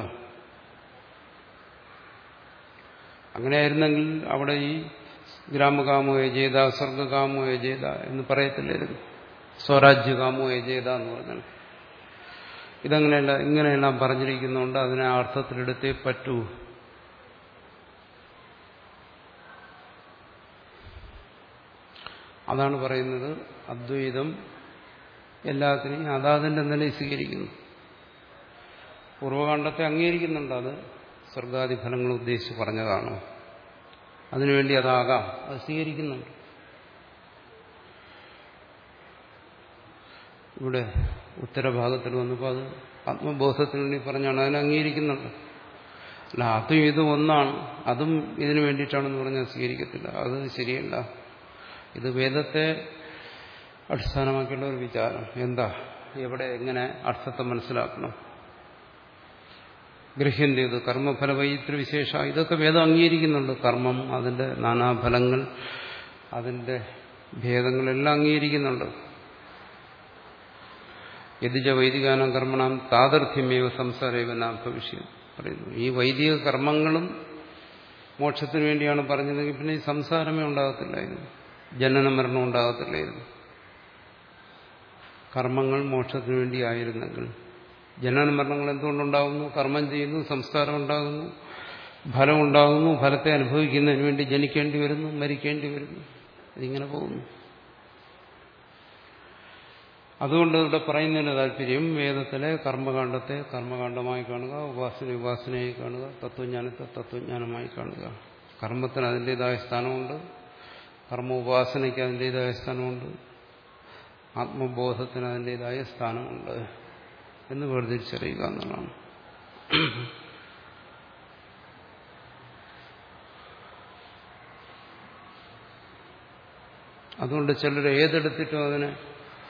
അങ്ങനെയായിരുന്നെങ്കിൽ അവിടെ ഈ ഗ്രാമകാമോ യജേത, സ്വർഗകാമോ യജേത എന്ന് പറയത്തില്ലായിരുന്നു. സ്വരാജ്യകാമോ യജേത എന്ന് പറഞ്ഞാൽ ഇതങ്ങനെയല്ല. ഇങ്ങനെയെല്ലാം പറഞ്ഞിരിക്കുന്നതുകൊണ്ട് അതിനെ അർത്ഥത്തിലെടുത്തേ പറ്റൂ. അതാണ് പറയുന്നത് അദ്വൈതം എല്ലാത്തിനെയും അതാതിന്റെ നിലയിൽ സ്വീകരിക്കുന്നു. പൂർവ്വകാണ്ഡത്തെ അംഗീകരിക്കുന്നുണ്ട്. അത് സ്വർഗാദി ഫലങ്ങൾ ഉദ്ദേശിച്ച് പറഞ്ഞതാണ്. അതിനുവേണ്ടി അതാകാം, അത് സ്വീകരിക്കുന്നുണ്ട്. ഇവിടെ ഉത്തരഭാഗത്തിൽ വന്നപ്പോൾ അത് ആത്മബോധത്തിന് വേണ്ടി പറഞ്ഞാണ്, അതിനെ അംഗീകരിക്കുന്നുണ്ട്. അല്ല അതും ഇതും ഒന്നാണ്, അതും ഇതിനു വേണ്ടിയിട്ടാണെന്ന് പറഞ്ഞാൽ സ്വീകരിക്കത്തില്ല. അത് ശരിയല്ല. ഇത് വേദത്തെ അടിസ്ഥാനമാക്കിയുള്ള ഒരു വിചാരം. എന്താ, എവിടെ, എങ്ങനെ അർത്ഥത്തെ മനസ്സിലാക്കണം. ഗൃഹ്യന്തേത് കർമ്മഫല വൈചിത്ര വിശേഷ, ഇതൊക്കെ വേദം അംഗീകരിക്കുന്നുണ്ട്. കർമ്മം, അതിന്റെ നാനാഫലങ്ങൾ, അതിന്റെ ഭേദങ്ങളെല്ലാം അംഗീകരിക്കുന്നുണ്ട്. യതിജ വൈദികാനം കർമ്മണം താദർത്ഥ്യമേവ സംസാരേവനാം ഭവിഷ്യം പറയുന്നു. ഈ വൈദിക കർമ്മങ്ങളും മോക്ഷത്തിന് വേണ്ടിയാണ് പറഞ്ഞതെങ്കിൽ പിന്നെ ഈ സംസാരമേ ഉണ്ടാകത്തില്ലായിരുന്നു, ജനന മരണം ഉണ്ടാകത്തില്ലായിരുന്നു. കർമ്മങ്ങൾ മോക്ഷത്തിന് വേണ്ടിയായിരുന്നെങ്കിൽ ജനന മരണങ്ങൾ എന്തുകൊണ്ടുണ്ടാകുന്നു? കർമ്മം ചെയ്യുന്നു, സംസ്കാരം ഉണ്ടാകുന്നു, ഫലം ഉണ്ടാകുന്നു, ഫലത്തെ അനുഭവിക്കുന്നതിന് വേണ്ടി ജനിക്കേണ്ടി വരുന്നു, മരിക്കേണ്ടി വരുന്നു, ഇതിങ്ങനെ പോകുന്നു. അതുകൊണ്ട് ഇവിടെ പറയുന്നതിന് താല്പര്യം വേദത്തിലെ കർമ്മകാണ്ഡത്തെ കർമ്മകാണ്ഡമായി കാണുക, ഉപാസന ഉപാസനയായി കാണുക, തത്വജ്ഞാനത്തെ തത്വജ്ഞാനമായി കാണുക. കർമ്മത്തിന് അതിൻ്റെതായ സ്ഥാനമുണ്ട്, കർമ്മ ഉപാസനയ്ക്ക് അതിൻ്റെതായ സ്ഥാനമുണ്ട്, ആത്മബോധത്തിന് അതിൻ്റെതായ സ്ഥാനമുണ്ട് എന്ന് വേർതിരിച്ചറിയുക എന്നുള്ളതാണ്. അതുകൊണ്ട് ചിലർ ഏതെടുത്തിട്ടും അതിനെ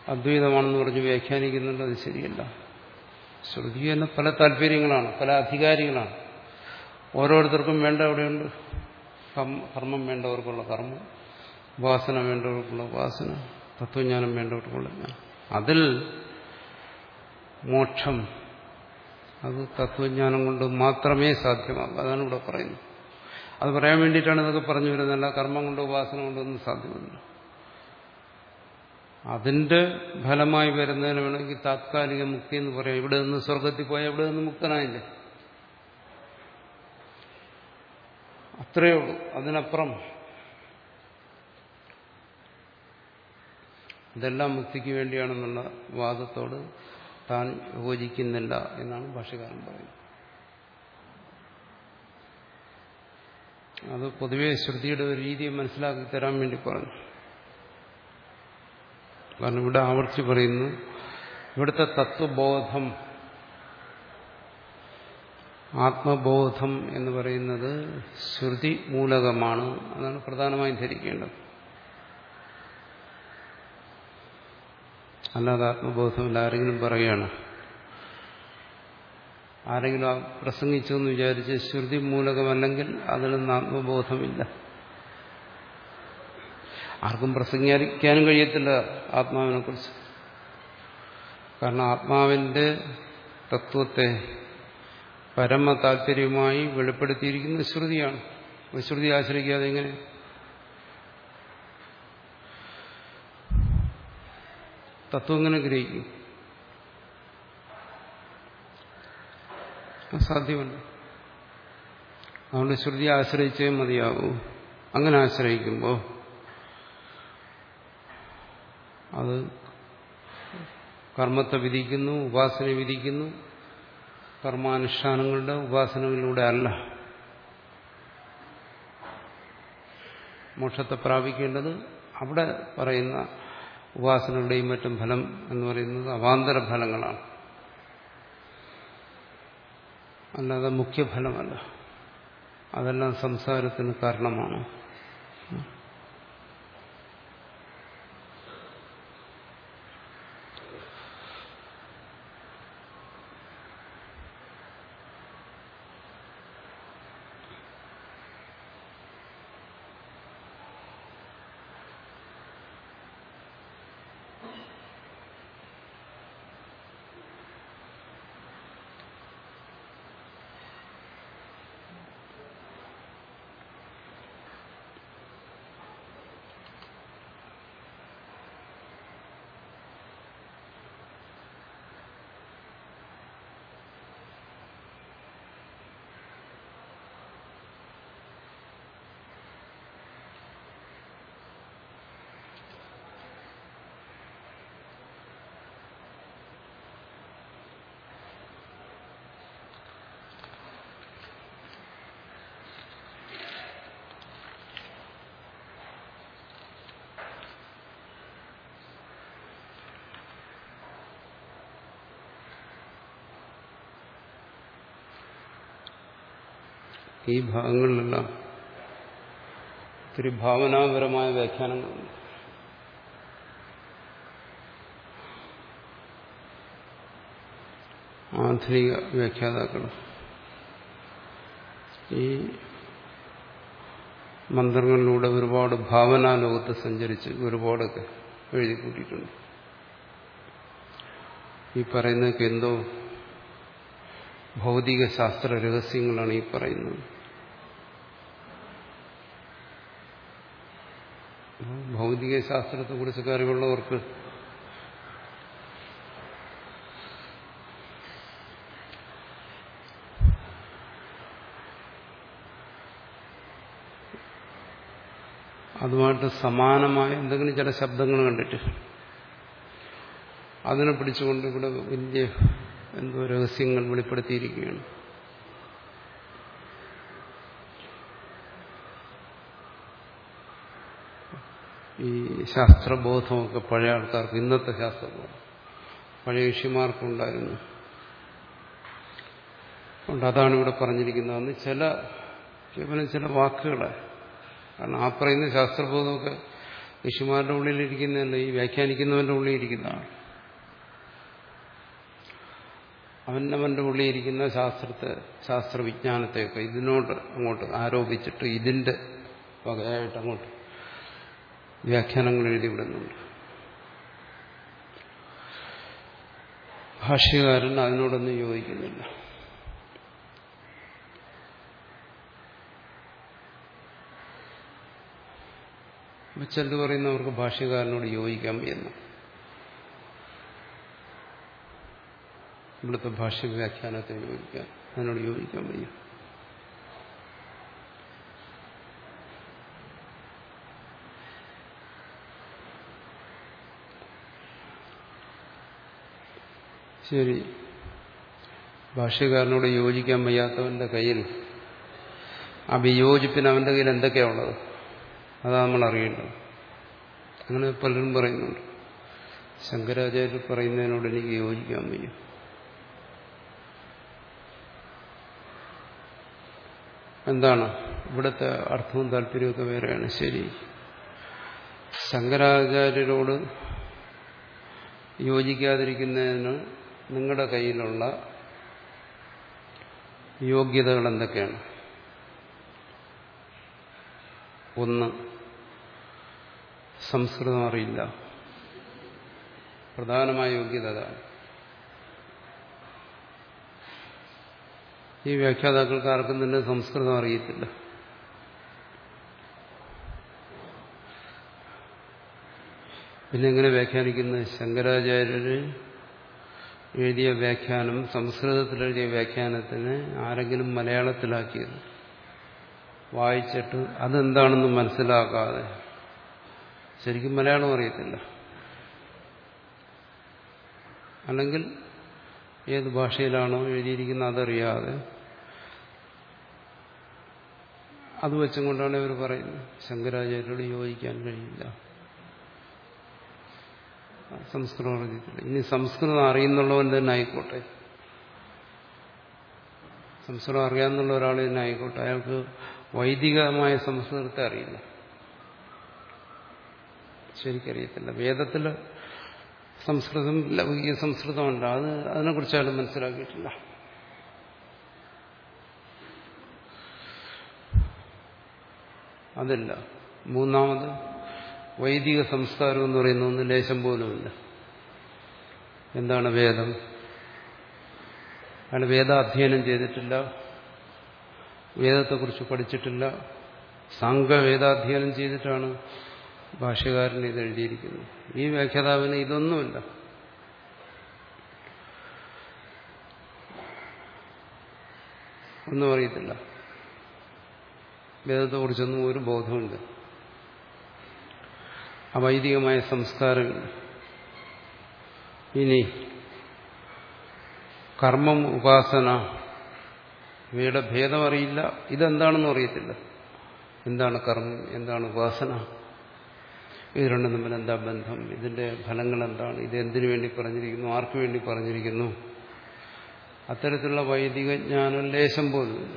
അദ്വൈതമാണെന്ന് പറഞ്ഞ് വ്യാഖ്യാനിക്കുന്നുണ്ട്. അത് ശരിയല്ല. ശ്രുതി തന്നെ പല താല്പര്യങ്ങളാണ്, പല അധികാരികളാണ്. ഓരോരുത്തർക്കും വേണ്ട എവിടെയുണ്ട്. കർമ്മം വേണ്ടവർക്കുള്ള കർമ്മം, ഉപാസന വേണ്ടവർക്കുള്ള ഉപാസന, തത്വജ്ഞാനം വേണ്ടവർക്കുള്ള ജ്ഞാനം. അതിൽ മോക്ഷം അത് തത്വജ്ഞാനം കൊണ്ട് മാത്രമേ സാധ്യമാകൂ. അതാണ് ഇവിടെ പറയുന്നത്. അത് പറയാൻ വേണ്ടിയിട്ടാണ് ഇതൊക്കെ പറഞ്ഞു വരുന്നത്. അല്ല കർമ്മം കൊണ്ടോ ഉപാസന കൊണ്ടോ ഒന്നും സാധ്യമല്ല. അതിന്റെ ഫലമായി വരുന്നതിന് വേണമെങ്കിൽ താത്കാലിക മുക്തി എന്ന് പറയാം. ഇവിടെ നിന്ന് സ്വർഗത്തിൽ പോയാൽ ഇവിടെ നിന്ന് മുക്തനായില്ലേ? അത്രയേ ഉള്ളൂ. അതിനപ്പുറം ഇതെല്ലാം മുക്തിക്ക് വേണ്ടിയാണെന്നുള്ള വാദത്തോട് താൻ യോജിക്കുന്നില്ല എന്നാണ് ഭാഷ്യകാരൻ പറയുന്നത്. അത് പൊതുവെ ശ്രുതിയുടെ ഒരു രീതിയെ മനസ്സിലാക്കി തരാൻ വേണ്ടി പറഞ്ഞു. കാരണം ഇവിടെ ആവർത്തിച്ച് പറയുന്നു, ഇവിടുത്തെ തത്വബോധം, ആത്മബോധം എന്ന് പറയുന്നത് ശ്രുതി മൂലകമാണ്. അതാണ് പ്രധാനമായും ധരിക്കേണ്ടത്. അല്ലാതെ ആത്മബോധമില്ല ആരെങ്കിലും പറയുകയാണ്, ആരെങ്കിലും പ്രസംഗിച്ചു എന്ന് വിചാരിച്ച് ശ്രുതി മൂലകമല്ലെങ്കിൽ അതിലൊന്നും ആത്മബോധമില്ല. ആർക്കും പ്രസംഗിക്കാനും കഴിയത്തില്ല ആത്മാവിനെ കുറിച്ച്. കാരണം ആത്മാവിന്റെ തത്വത്തെ പരമ താല്പര്യമായി വെളിപ്പെടുത്തിയിരിക്കുന്ന ശ്രുതിയാണ്. ശ്രുതി ആശ്രയിക്കാതെ എങ്ങനെ? തത്വം എങ്ങനെ ഗ്രഹിക്കും? സാധ്യമല്ല. അതുകൊണ്ട് ശ്രുതി ആശ്രയിച്ചേ മതിയാകൂ. അങ്ങനെ ആശ്രയിക്കുമ്പോൾ അത് കർമ്മത്തെ വിധിക്കുന്നു, ഉപാസന വിധിക്കുന്നു. കർമാനുഷ്ഠാനങ്ങളുടെ ഉപാസനകളിലൂടെ അല്ല മോക്ഷത്തെ പ്രാപിക്കേണ്ടത്. അവിടെ പറയുന്ന ഉപാസനകളുടെയും മറ്റും ഫലം എന്ന് പറയുന്നത് അവാന്തര ഫലങ്ങളാണ്, അല്ലാതെ മുഖ്യഫലമല്ല. അതെല്ലാം സംസാരത്തിന് കാരണമാണ്. ഈ ഭാഗങ്ങളിലെല്ലാം ഒത്തിരി ഭാവനാപരമായ വ്യാഖ്യാനങ്ങളുണ്ട്. ആധുനിക വ്യാഖ്യാതാക്കൾ ഈ മന്ത്രങ്ങളിലൂടെ ഒരുപാട് ഭാവനാലോകത്ത് സഞ്ചരിച്ച് ഒരുപാടൊക്കെ എഴുതി കൂട്ടിയിട്ടുണ്ട്. ഈ പറയുന്നതൊക്കെ എന്തോ ഭൗതിക ശാസ്ത്ര രഹസ്യങ്ങളാണ് ഈ പറയുന്നത്. ഭൗതിക ശാസ്ത്രത്തെ കുറിച്ചൊക്കെ അറിവുള്ളവർക്ക് അതുമായിട്ട് സമാനമായ എന്തെങ്കിലും ചില ശബ്ദങ്ങൾ കണ്ടിട്ട് അതിനെ പിടിച്ചുകൊണ്ട് ഇവിടെ വലിയ എന്തോ രഹസ്യങ്ങൾ വെളിപ്പെടുത്തിയിരിക്കുകയാണ്. ഈ ശാസ്ത്രബോധമൊക്കെ പഴയ ആൾക്കാർക്ക്, ഇന്നത്തെ ശാസ്ത്രബോധം പഴയ ഋഷിമാർക്കുണ്ടായിരുന്നു. അതുകൊണ്ട് അതാണ് ഇവിടെ പറഞ്ഞിരിക്കുന്നതെന്ന് ചില കേവലം ചില വാക്കുകളെ. കാരണം ആ പറയുന്ന ശാസ്ത്രബോധമൊക്കെ ഋഷിമാരുടെ ഉള്ളിലിരിക്കുന്നതല്ല, ഈ വ്യാഖ്യാനിക്കുന്നവന്റെ ഉള്ളിലിരിക്കുന്നതാണ്. അവനവന്റെ ഉള്ളിലിരിക്കുന്ന ശാസ്ത്രത്തെ, ശാസ്ത്രവിജ്ഞാനത്തെയൊക്കെ ഇതിനോട് അങ്ങോട്ട് ആരോപിച്ചിട്ട് ഇതിന്റെ വകയായിട്ട് അങ്ങോട്ട് വ്യാഖ്യാനങ്ങൾ എഴുതിവിടുന്നുണ്ട്. ഭാഷ്യകാരൻ അതിനോടൊന്നും യോജിക്കുന്നില്ല. ചിലർ പറയുന്നവർക്ക് ഭാഷ്യകാരനോട് യോജിക്കാൻ വയ്യെന്ന്. ഇവിടുത്തെ ഭാഷ്യ വ്യാഖ്യാനത്തെ യോജിക്കാൻ അതിനോട് യോജിക്കാൻ വയ്യ. ശരി, ഭാഷ്യകാരനോട് യോജിക്കാൻ വയ്യാത്തവന്റെ കയ്യിൽ ആ വിയോജിപ്പിന് അവന്റെ കയ്യിൽ എന്തൊക്കെയാണുള്ളത് അതാ നമ്മൾ അറിയേണ്ടത്. അങ്ങനെ പലരും പറയുന്നുണ്ട്. ശങ്കരാചാര്യർ പറയുന്നതിനോട് എനിക്ക് യോജിക്കാൻ വയ്യ. എന്താണ് ഇവിടുത്തെ അർത്ഥവും താല്പര്യമൊക്കെ വേറെയാണ്. ശരി, ശങ്കരാചാര്യരോട് യോജിക്കാതിരിക്കുന്നതിന് നിങ്ങളുടെ കയ്യിലുള്ള യോഗ്യതകൾ എന്തൊക്കെയാണ്? ഒന്ന്, സംസ്കൃതം അറിയില്ല. പ്രധാനമായ യോഗ്യത അതാണ്. ഈ വ്യാഖ്യാതാക്കൾക്ക് ആർക്കും തന്നെ സംസ്കൃതം അറിയത്തില്ല. പിന്നെ എങ്ങനെ വ്യാഖ്യാനിക്കുന്നത്? ശങ്കരാചാര്യര് എഴുതിയ വ്യാഖ്യാനം, സംസ്കൃതത്തിൽ എഴുതിയ വ്യാഖ്യാനത്തിന് ആരെങ്കിലും മലയാളത്തിലാക്കിയത് വായിച്ചിട്ട് അതെന്താണെന്ന് മനസ്സിലാക്കാതെ, ശരിക്കും മലയാളം അറിയത്തില്ല, അല്ലെങ്കിൽ ഏത് ഭാഷയിലാണോ എഴുതിയിരിക്കുന്നത് അതറിയാതെ അത് വെച്ചും കൊണ്ടാണ് ഇവർ പറയുന്നത് ശങ്കരാചാര്യരോട് യോജിക്കാൻ കഴിയില്ല, സംസ്കൃതം അറിയത്തില്ല. ഇനി സംസ്കൃതം അറിയുന്നുള്ളവൻ തന്നെ ആയിക്കോട്ടെ, സംസ്കൃതം അറിയാമെന്നുള്ള ഒരാൾ തന്നെ ആയിക്കോട്ടെ, അയാൾക്ക് വൈദികമായ സംസ്കൃതത്തെ അറിയില്ല, ശരിക്കറിയത്തില്ല. വേദത്തിൽ സംസ്കൃതം ലൗകിക സംസ്കൃതമല്ല, അത് അതിനെക്കുറിച്ച് അയാൾ മനസ്സിലാക്കിയിട്ടില്ല. അതല്ല. മൂന്നാമത്, വൈദിക സംസ്കാരം എന്ന് പറയുന്ന ഒന്ന് ലേശം പോലുമില്ല. എന്താണ് വേദം? അയാൾ വേദാധ്യയനം ചെയ്തിട്ടില്ല, വേദത്തെക്കുറിച്ച് പഠിച്ചിട്ടില്ല. സാംഘവേദാധ്യയനം ചെയ്തിട്ടാണ് ഭാഷ്യകാരൻ ഇത് എഴുതിയിരിക്കുന്നത്. ഈ വ്യാഖ്യാതാവിന് ഇതൊന്നുമില്ല. ഒന്നും അറിയത്തില്ല, വേദത്തെക്കുറിച്ചൊന്നും ഒരു ബോധമുണ്ട്, അവൈദികമായ സംസ്കാരങ്ങൾ. ഇനി കർമ്മം, ഉപാസന, ഇവയുടെ ഭേദം അറിയില്ല, ഇതെന്താണെന്നും അറിയത്തില്ല. എന്താണ് കർമ്മം, എന്താണ് ഉപാസന, ഇത് രണ്ടും തമ്മിൽ എന്താ ബന്ധം, ഇതിന്റെ ഫലങ്ങൾ എന്താണ്, ഇത് എന്തിനു വേണ്ടി പറഞ്ഞിരിക്കുന്നു, ആർക്കു വേണ്ടി പറഞ്ഞിരിക്കുന്നു, അത്തരത്തിലുള്ള വൈദിക ജ്ഞാനം ലേശം പോലുമില്ല.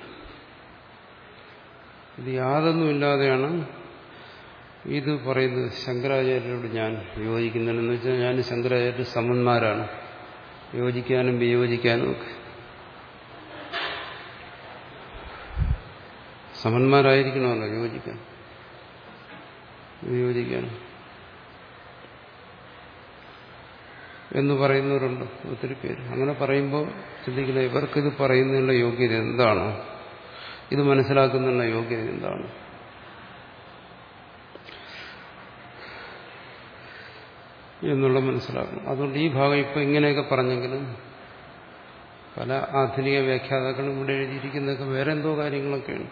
ഇത് യാതൊന്നുമില്ലാതെയാണ് ഇത് പറയുന്നത്. ശങ്കരാചാര്യരോട് ഞാൻ യോജിക്കുന്നില്ലെന്ന് വെച്ചാൽ ഞാൻ ശങ്കരാചാര്യ സമന്മാരാണ്, യോജിക്കാനും വിയോജിക്കാനും ഒക്കെ സമന്മാരായിരിക്കണമല്ലോ, യോജിക്കാൻ വിയോജിക്കാൻ എന്ന് പറയുന്നവരുണ്ട് ഒത്തിരി പേര്. അങ്ങനെ പറയുമ്പോൾ ചിന്തിക്കില്ല, ഇവർക്കിത് പറയുന്നതിനുള്ള യോഗ്യത എന്താണ്, ഇത് മനസ്സിലാക്കുന്നതിനുള്ള യോഗ്യത എന്താണ്? എന്നുള്ള മനസ്സിലാക്കണം. അതുകൊണ്ട് ഈ ഭാഗം ഇപ്പം ഇങ്ങനെയൊക്കെ പറഞ്ഞെങ്കിലും പല ആധുനിക വ്യാഖ്യാതാക്കളും ഇവിടെ എഴുതിയിരിക്കുന്നതൊക്കെ വേറെ എന്തോ കാര്യങ്ങളൊക്കെയാണ്.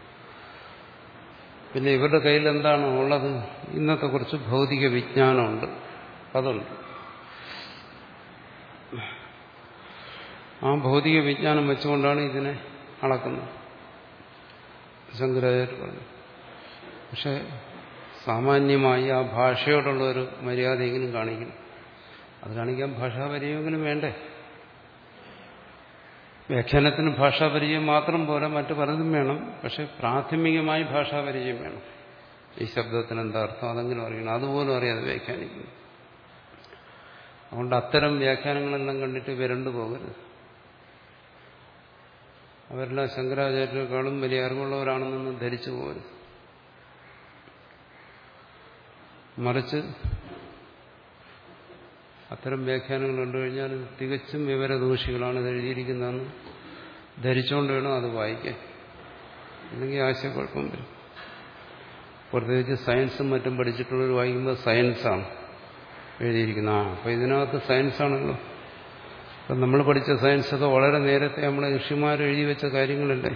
പിന്നെ ഇവരുടെ കയ്യിൽ എന്താണ് ഉള്ളത്? ഇന്നത്തെ കുറച്ച് ഭൗതിക വിജ്ഞാനമുണ്ട്, അതുണ്ട്. ആ ഭൗതിക വിജ്ഞാനം വെച്ചുകൊണ്ടാണ് ഇതിനെ അളക്കുന്നത്, ശങ്കരാചാര്യർ പറഞ്ഞു. പക്ഷെ സാമാന്യമായി ആ ഭാഷയോടുള്ള ഒരു മര്യാദയെങ്കിലും കാണിക്കണം. അത് കാണിക്കാൻ ഭാഷാപരിചയമെങ്കിലും വേണ്ടേ? വ്യാഖ്യാനത്തിന് ഭാഷാപരിചയം മാത്രം പോരാ, മറ്റു പലതും വേണം. പക്ഷെ പ്രാഥമികമായി ഭാഷാപരിചയം വേണം. ഈ ശബ്ദത്തിന് എന്താ അർത്ഥം അതെങ്കിലും അറിയണം, അതുപോലും അറിയാതെ വ്യാഖ്യാനിക്കുന്നു. അതുകൊണ്ട് അത്തരം വ്യാഖ്യാനങ്ങളെല്ലാം കണ്ടിട്ട് വിരണ്ടു പോകരുത്. അവരെല്ലാം ശങ്കരാചാര്യരെക്കാളും വലിയ അറിവുള്ളവരാണെന്നൊന്നും ധരിച്ചു പോകരുത്. മറിച്ച് അത്തരം വ്യാഖ്യാനങ്ങൾ കണ്ടു കഴിഞ്ഞാൽ തികച്ചും വിവരദോഷികളാണ് ഇത് എഴുതിയിരിക്കുന്നതെന്ന് ധരിച്ചുകൊണ്ട് വേണം അത് വായിക്കാൻ. അല്ലെങ്കിൽ ആശയക്കുഴപ്പം വരും. പ്രത്യേകിച്ച് സയൻസും മറ്റും പഠിച്ചിട്ടുള്ളവർ വായിക്കുമ്പോൾ സയൻസാണ് എഴുതിയിരിക്കുന്നത്. ആ അപ്പം ഇതിനകത്ത് സയൻസാണല്ലോ. അപ്പം നമ്മൾ പഠിച്ച സയൻസൊക്കെ വളരെ നേരത്തെ നമ്മളെ ഋഷിമാർ എഴുതി വെച്ച കാര്യങ്ങളല്ലേ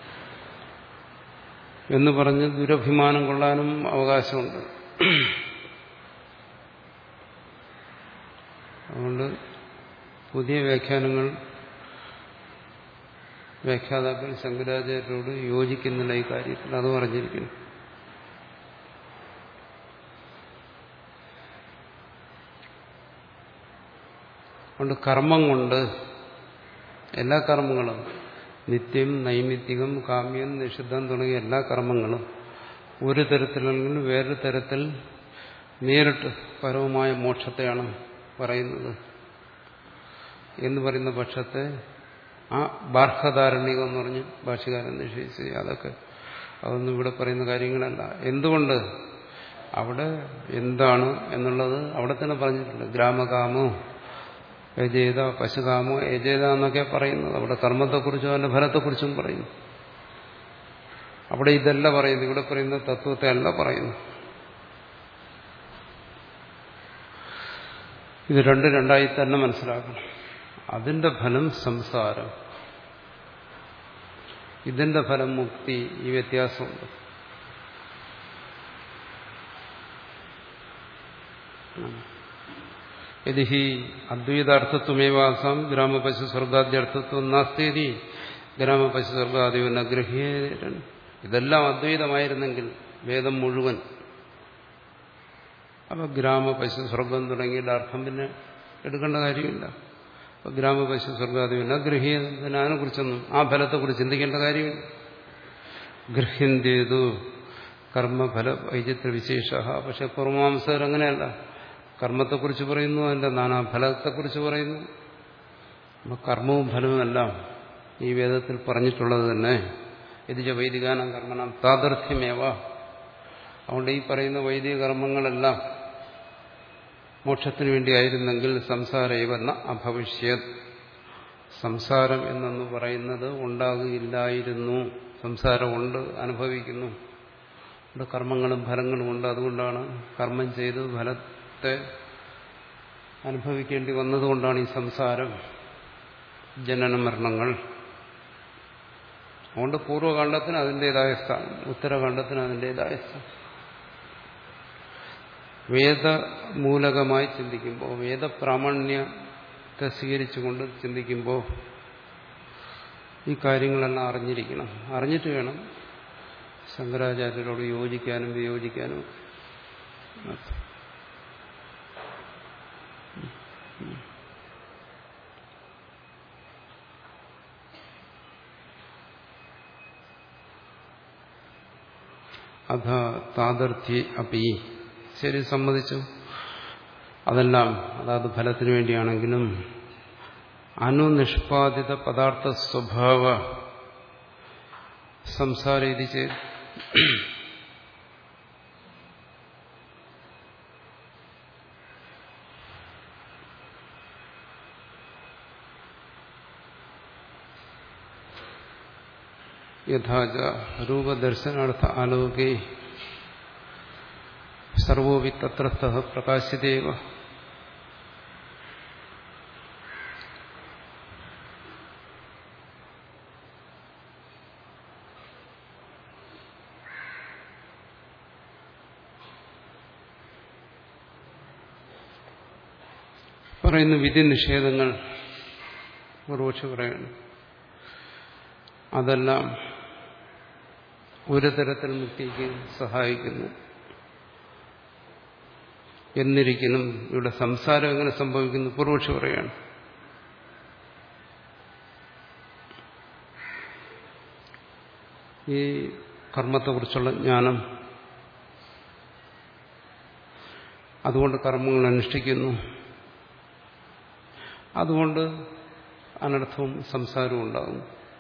എന്ന് പറഞ്ഞ് ദുരഭിമാനം കൊള്ളാനും അവകാശമുണ്ട്. അതുകൊണ്ട് പുതിയ വ്യാഖ്യാനങ്ങൾ വ്യാഖ്യാതാക്കൾ ശങ്കരാചാര്യരോട് യോജിക്കുന്നില്ല ഈ കാര്യത്തിൽ, അത് പറഞ്ഞിരിക്കുന്നു. അതുകൊണ്ട് കർമ്മം കൊണ്ട് എല്ലാ കർമ്മങ്ങളും നിത്യം, നൈമിത്തികം, കാമ്യം, നിഷിദ്ധം തുടങ്ങിയ എല്ലാ കർമ്മങ്ങളും ഒരു തരത്തിലല്ലെങ്കിൽ വേറൊരു തരത്തിൽ നേരിട്ട് പരമമായ മോക്ഷത്തെയാണ് പറയുന്നത് എന്ന് പറയുന്ന പക്ഷത്തെ ആ ബാർഹധാരണികം എന്ന് പറഞ്ഞ് ഭാഷ്യകാരൻ നിഷേധിച്ചു. അതൊക്കെ അതൊന്നും ഇവിടെ പറയുന്ന കാര്യങ്ങളല്ല. എന്തുകൊണ്ട്? അവിടെ എന്താണ് എന്നുള്ളത് അവിടെ തന്നെ പറഞ്ഞിട്ടുണ്ട്. ഗ്രാമകാമോ യജേത, പശുകാമോ യജേത എന്നൊക്കെ പറയുന്നത്. അവിടെ കർമ്മത്തെക്കുറിച്ചും അതിന്റെ ഫലത്തെക്കുറിച്ചും പറയുന്നു. അവിടെ ഇതല്ല പറയുന്നു. ഇവിടെ പറയുന്ന തത്വത്തെ അല്ല പറയുന്നു. ഇത് രണ്ട് രണ്ടായി തന്നെ മനസ്സിലാക്കണം. അതിന്റെ ഫലം സംസാരം, ഇതിന്റെ ഫലം മുക്തി. ഈ വ്യത്യാസമുണ്ട്. യദി ഹി അദ്വൈതാർത്ഥത്വമേവാസാം ഗ്രാമപശു സ്വർഗാദ്യർത്ഥത്വം നാസ്തി ഗ്രാമപശു സ്വർഗാദിയോ ന ഗൃഹ്യേരൻ. ഇതെല്ലാം അദ്വൈതമായിരുന്നെങ്കിൽ വേദം മുഴുവൻ, അപ്പൊ ഗ്രാമപശു സ്വർഗം തുടങ്ങിയിട്ട് അർത്ഥം പിന്നെ എടുക്കേണ്ട കാര്യമില്ല. അപ്പൊ ഗ്രാമപശു സ്വർഗാദിയോ ന ഗൃഹ്യേരൻ, അതിനെക്കുറിച്ചൊന്നും ആ ഫലത്തെക്കുറിച്ച് ചിന്തിക്കേണ്ട കാര്യമില്ല. ഗൃഹ്യന്തേതു കർമ്മഫല വൈചിത്ര വിശേഷ. പക്ഷെ പൂർവമാംസകർ അങ്ങനെയല്ല. കർമ്മത്തെക്കുറിച്ച് പറയുന്നു, അതിന്റെ നാനാഫലത്തെക്കുറിച്ച് പറയുന്നു. അപ്പൊ കർമ്മവും ഫലവുമെല്ലാം ഈ വേദത്തിൽ പറഞ്ഞിട്ടുള്ളത് തന്നെ. യതിജ വൈദികാനം കർമ്മണം താദർത്ഥ്യമേവ. അതുകൊണ്ട് ഈ പറയുന്ന വൈദിക കർമ്മങ്ങളെല്ലാം മോക്ഷത്തിനു വേണ്ടിയായിരുന്നെങ്കിൽ സംസാരേവന്ന അഭവിഷ്യത്, സംസാരം എന്നു പറയുന്നത് ഉണ്ടാകുകയില്ലായിരുന്നു. സംസാരമുണ്ട്, അനുഭവിക്കുന്നു. ഇവിടെ കർമ്മങ്ങളും ഫലങ്ങളും ഉണ്ട്. അതുകൊണ്ടാണ് കർമ്മം ചെയ്ത് ഫലത്തെ അനുഭവിക്കേണ്ടി വന്നതുകൊണ്ടാണ് ഈ സംസാരം, ജനന മരണങ്ങൾ. അതുകൊണ്ട് പൂർവ്വകാണ്ഡത്തിന് അതിൻ്റെതായ സ്ഥാനം, ഉത്തരകാണ്ഡത്തിന് അതിൻ്റെതായ സ്ഥാനം. വേദമൂലകമായി ചിന്തിക്കുമ്പോൾ, വേദപ്രാമാണ്യത്തെ സ്വീകരിച്ചുകൊണ്ട് ചിന്തിക്കുമ്പോൾ ഈ കാര്യങ്ങളെല്ലാം അറിഞ്ഞിരിക്കണം. അറിഞ്ഞിട്ട് വേണം ശങ്കരാചാര്യരോട് യോജിക്കാനും വിയോജിക്കാനും. അഥ താദർത്ഥ്യ അപി. ശരി, സമ്മതിച്ചു. അതെല്ലാം അതാത് ഫലത്തിനു വേണ്ടിയാണെങ്കിലും അനുനിഷ്പാദിത പദാർത്ഥ സ്വഭാവ സംസാര രീതി ചെയ്ത് യഥാച രൂപദർശനാർത്ഥ ആലോകേ സർവോപി തത്രസ്ഥ പ്രകാശിതേവ. പറയുന്ന വിധി നിഷേധങ്ങൾ മറുപക്ഷി പറയണം. അതെല്ലാം ഒരു തരത്തിൽ മുക്തിക്ക് സഹായിക്കുന്നു എന്നിരിക്കണം. ഇവിടെ സംസാരം എങ്ങനെ സംഭവിക്കുന്നു? പൂർവക്ഷി പറയാണ്. ഈ കർമ്മത്തെക്കുറിച്ചുള്ള ജ്ഞാനം അതുകൊണ്ട് കർമ്മങ്ങൾ അനുഷ്ഠിക്കുന്നു. അതുകൊണ്ട് അനർത്ഥവും സംസാരവും ഉണ്ടാകും.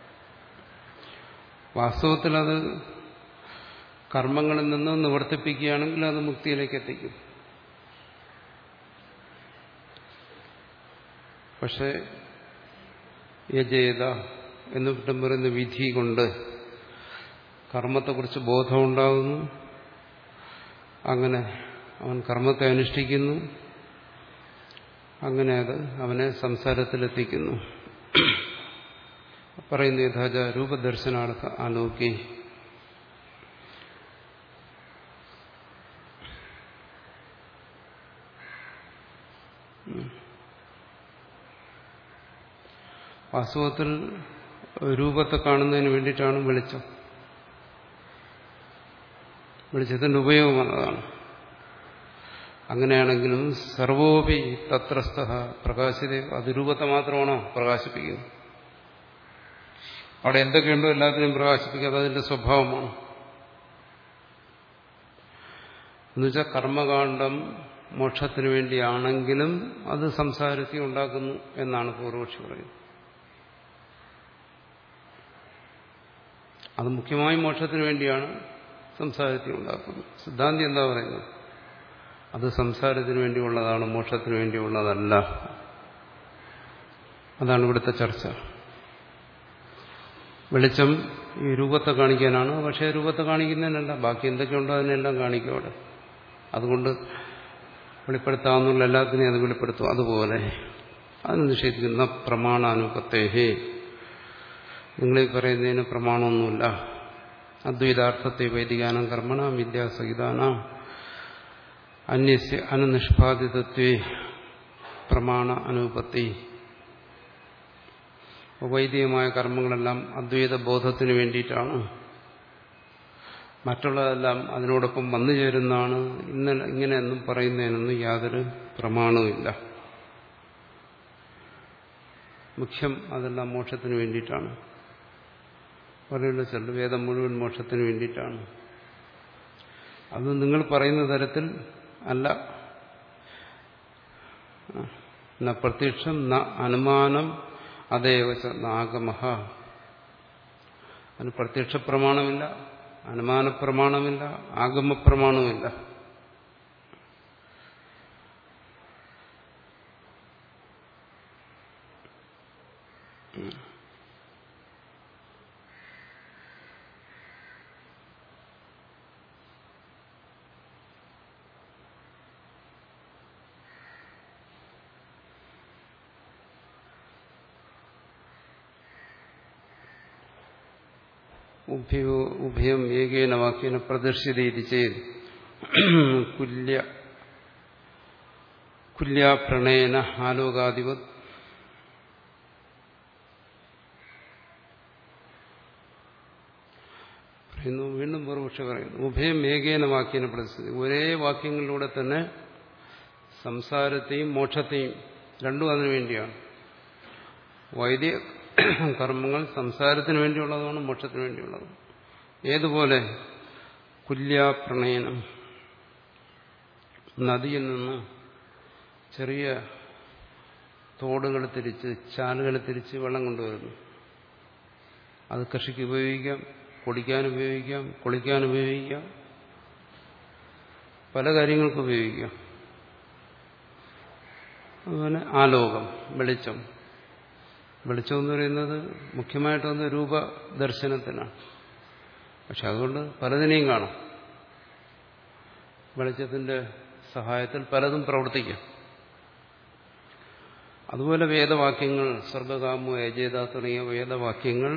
വാസ്തവത്തിൽ അത് കർമ്മങ്ങളിൽ നിന്ന് നിവർത്തിപ്പിക്കുകയാണെങ്കിൽ അത് മുക്തിയിലേക്ക് എത്തിക്കും. പക്ഷെ യജേത എന്ന് കുറ്റം പറയുന്ന വിധി കൊണ്ട് കർമ്മത്തെക്കുറിച്ച് ബോധമുണ്ടാകുന്നു. അങ്ങനെ അവൻ കർമ്മത്തെ അനുഷ്ഠിക്കുന്നു. അങ്ങനെ അത് അവനെ സംസാരത്തിലെത്തിക്കുന്നു. പറയുന്ന യഥാച രൂപദർശനാർത്ഥ ആലോകി. വാസ്തവത്തിൽ രൂപത്തെ കാണുന്നതിന് വേണ്ടിയിട്ടാണ് വെളിച്ചം. വെളിച്ചത്തിന്റെ ഉപയോഗം അതാണ്. അങ്ങനെയാണെങ്കിലും സർവോപി തത്രസ്ഥ പ്രകാശിത, അത് രൂപത്തെ മാത്രമാണോ പ്രകാശിപ്പിക്കുന്നത്? അവിടെ എന്തൊക്കെയുണ്ടോ എല്ലാത്തിനെയും പ്രകാശിപ്പിക്കുക, അതിന്റെ സ്വഭാവമാണ്. എന്നുവെച്ചാൽ കർമ്മകാണ്ഡം മോക്ഷത്തിന് വേണ്ടിയാണെങ്കിലും അത് സംസാരത്തെ ഉണ്ടാക്കുന്നു എന്നാണ് പൂർവക്ഷി പറയുന്നത്. അത് മുഖ്യമായും മോക്ഷത്തിന് വേണ്ടിയാണ് സംസാരത്തെ ഉണ്ടാക്കുന്നത്. സിദ്ധാന്തി എന്താ പറയുന്നത്? അത് സംസാരത്തിന് വേണ്ടിയുള്ളതാണ്, മോക്ഷത്തിന് വേണ്ടിയുള്ളതല്ല. അതാണ് ഇവിടുത്തെ ചർച്ച. വെളിച്ചം ഈ രൂപത്തെ കാണിക്കാനാണ്, പക്ഷേ രൂപത്തെ കാണിക്കുന്നതിനല്ല, ബാക്കി എന്തൊക്കെയുണ്ടോ അതിനെല്ലാം കാണിക്കും അവിടെ. അതുകൊണ്ട് വെളിപ്പെടുത്താവുന്നുള്ള എല്ലാത്തിനെയും അത് വെളിപ്പെടുത്തും. അതുപോലെ അതിന് നിഷേധിക്കുന്ന പ്രമാണാനുപത്തേഹേ, നിങ്ങളീ പറയുന്നതിന് പ്രമാണമൊന്നുമില്ല. അദ്വൈതാർത്ഥത്തെ വൈദികാനം കർമ്മണ വിദ്യാസഹിതാന അന്യസ്യ അനുനിഷ്പാദിതത്വേ പ്രമാണ അനുപത്തി. വൈദികമായ കർമ്മങ്ങളെല്ലാം അദ്വൈത ബോധത്തിന് വേണ്ടിയിട്ടാണ്. മറ്റുള്ളതെല്ലാം അതിനോടൊപ്പം വന്നു ചേരുന്നതാണ്. ഇന്നലെ ഇങ്ങനെയൊന്നും പറയുന്നതിനൊന്നും യാതൊരു പ്രമാണവുമില്ല. മുഖ്യം അതെല്ലാം മോക്ഷത്തിന് വേണ്ടിയിട്ടാണ്. പറയുന്ന ചെല്ലു വേദം മുഴുവൻ മോക്ഷത്തിന് വേണ്ടിയിട്ടാണ്. അത് നിങ്ങൾ പറയുന്ന തരത്തിൽ അല്ല. ന പ്രത്യക്ഷം ന അനുമാനം അതേവ നാഗമഹ. അതിന് പ്രത്യക്ഷ പ്രമാണമില്ല, അനുമാന പ്രമാണമില്ല, ആഗമ പ്രമാണമില്ല. ഉഭയം ഏകേന വാക്യേന പ്രദർശ്യതീതി ചേത് കുല്യ കുല്യാപ്രണേന ആലോകാധിപത്. പറയുന്നു, വീണ്ടും പൂർവക്ഷ പറയുന്നു, ഉഭയം ഏകേന വാക്യേന പ്രദർശ്യത. ഒരേ വാക്യങ്ങളിലൂടെ തന്നെ സംസാരത്തെയും മോക്ഷത്തെയും രണ്ടും അതിനു വേണ്ടിയാണ്. വൈദിക കർമ്മങ്ങൾ സംസാരത്തിന് വേണ്ടിയുള്ളതാണ്, മോക്ഷത്തിന് വേണ്ടിയുള്ളത്. ഏതുപോലെ? കുല്യാപ്രണയനം. നദിയിൽ നിന്ന് ചെറിയ തോടുകൾ തിരിച്ച് ചാലുകൾ തിരിച്ച് വെള്ളം കൊണ്ടുവരുന്നു. അത് കൃഷിക്ക് ഉപയോഗിക്കാം, കുടിക്കാൻ ഉപയോഗിക്കാം, കുളിക്കാൻ ഉപയോഗിക്കാം, പല കാര്യങ്ങൾക്ക് ഉപയോഗിക്കാം. അതുപോലെ ആലോകം, വെളിച്ചം. വെളിച്ചം എന്ന് പറയുന്നത് മുഖ്യമായിട്ടൊന്ന് രൂപദർശനത്തിനാണ്. പക്ഷെ അതുകൊണ്ട് പലതിനെയും കാണാം. വെളിച്ചത്തിന്റെ സഹായത്തിൽ പലതും പ്രവർത്തിക്കാം. അതുപോലെ വേദവാക്യങ്ങൾ, സ്വർഗകാമോ യജേത തുടങ്ങിയ വേദവാക്യങ്ങൾ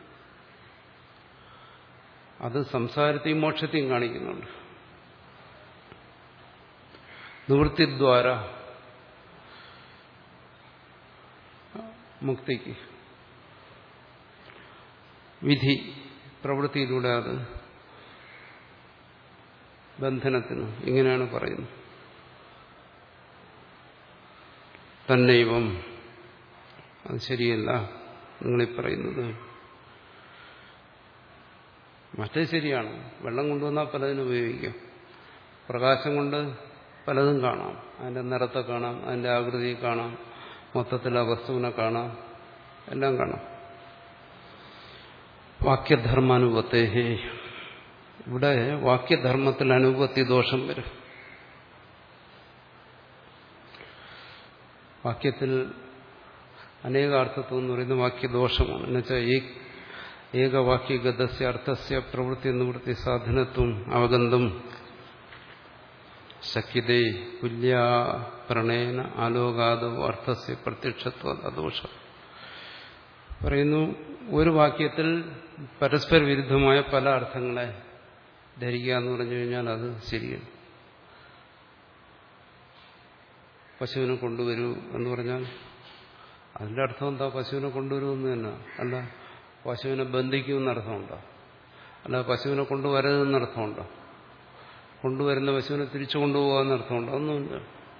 അത് സംസാരത്തെയും മോക്ഷത്തെയും കാണിക്കുന്നുണ്ട്. നിവൃത്തിദ്വാര മുക്തിക്ക്, വിധി പ്രവൃത്തിയിലൂടെ അത് ബന്ധനത്തിന്, ഇങ്ങനെയാണ് പറയുന്നത്. തന്നൈവം, അത് ശരിയല്ല നിങ്ങളീ പറയുന്നത്. മറ്റേ ശരിയാണ്, വെള്ളം കൊണ്ടുവന്നാൽ പലതിനും ഉപയോഗിക്കാം. പ്രകാശം കൊണ്ട് പലതും കാണാം. അതിന്റെ നിറത്തെ കാണാം, അതിന്റെ ആകൃതിയെ കാണാം, മൊത്തത്തിൽ ആ വസ്തുവിനെ കാണാം, എല്ലാം കാണാം. വാക്യധർമാനുപത്തേഹി, ഇവിടെ വാക്യധർമ്മത്തിൽ അനുപത്തി ദോഷം വരും. വാക്യത്തിൽ അനേകാർത്ഥത്വം എന്ന് പറയുന്ന വാക്യദോഷമാണ്. എന്നുവെച്ചാൽ ഈ ഏകവാക്യഗതസ്യ അർത്ഥസ്യ പ്രവൃത്തി നിവൃത്തി സാധനത്വം അവഗന്ധം ശക്യതേ തുല്യ പ്രണയന ആലോകാദോ അർത്ഥസ്യ പ്രത്യക്ഷത്വ അദോഷം. പറയുന്നു, ഒരു വാക്യത്തിൽ പരസ്പര വിരുദ്ധമായ പല അർത്ഥങ്ങളെ ധരിക്കുക എന്ന് പറഞ്ഞു കഴിഞ്ഞാൽ അത് ശരിയാണ്. പശുവിനെ കൊണ്ടുവരൂ എന്ന് പറഞ്ഞാൽ അതിന്റെ അർത്ഥം എന്താ? പശുവിനെ കൊണ്ടുവരുമെന്ന് തന്നെ. അല്ല പശുവിനെ ബന്ധിക്കുമെന്നർത്ഥമുണ്ടോ? അല്ല പശുവിനെ കൊണ്ടുവരരുതെന്നർത്ഥമുണ്ടോ? കൊണ്ടുവരുന്ന പശുവിനെ തിരിച്ചു കൊണ്ടുപോകാമെന്നർത്ഥമുണ്ടോ? ഒന്നുമില്ല.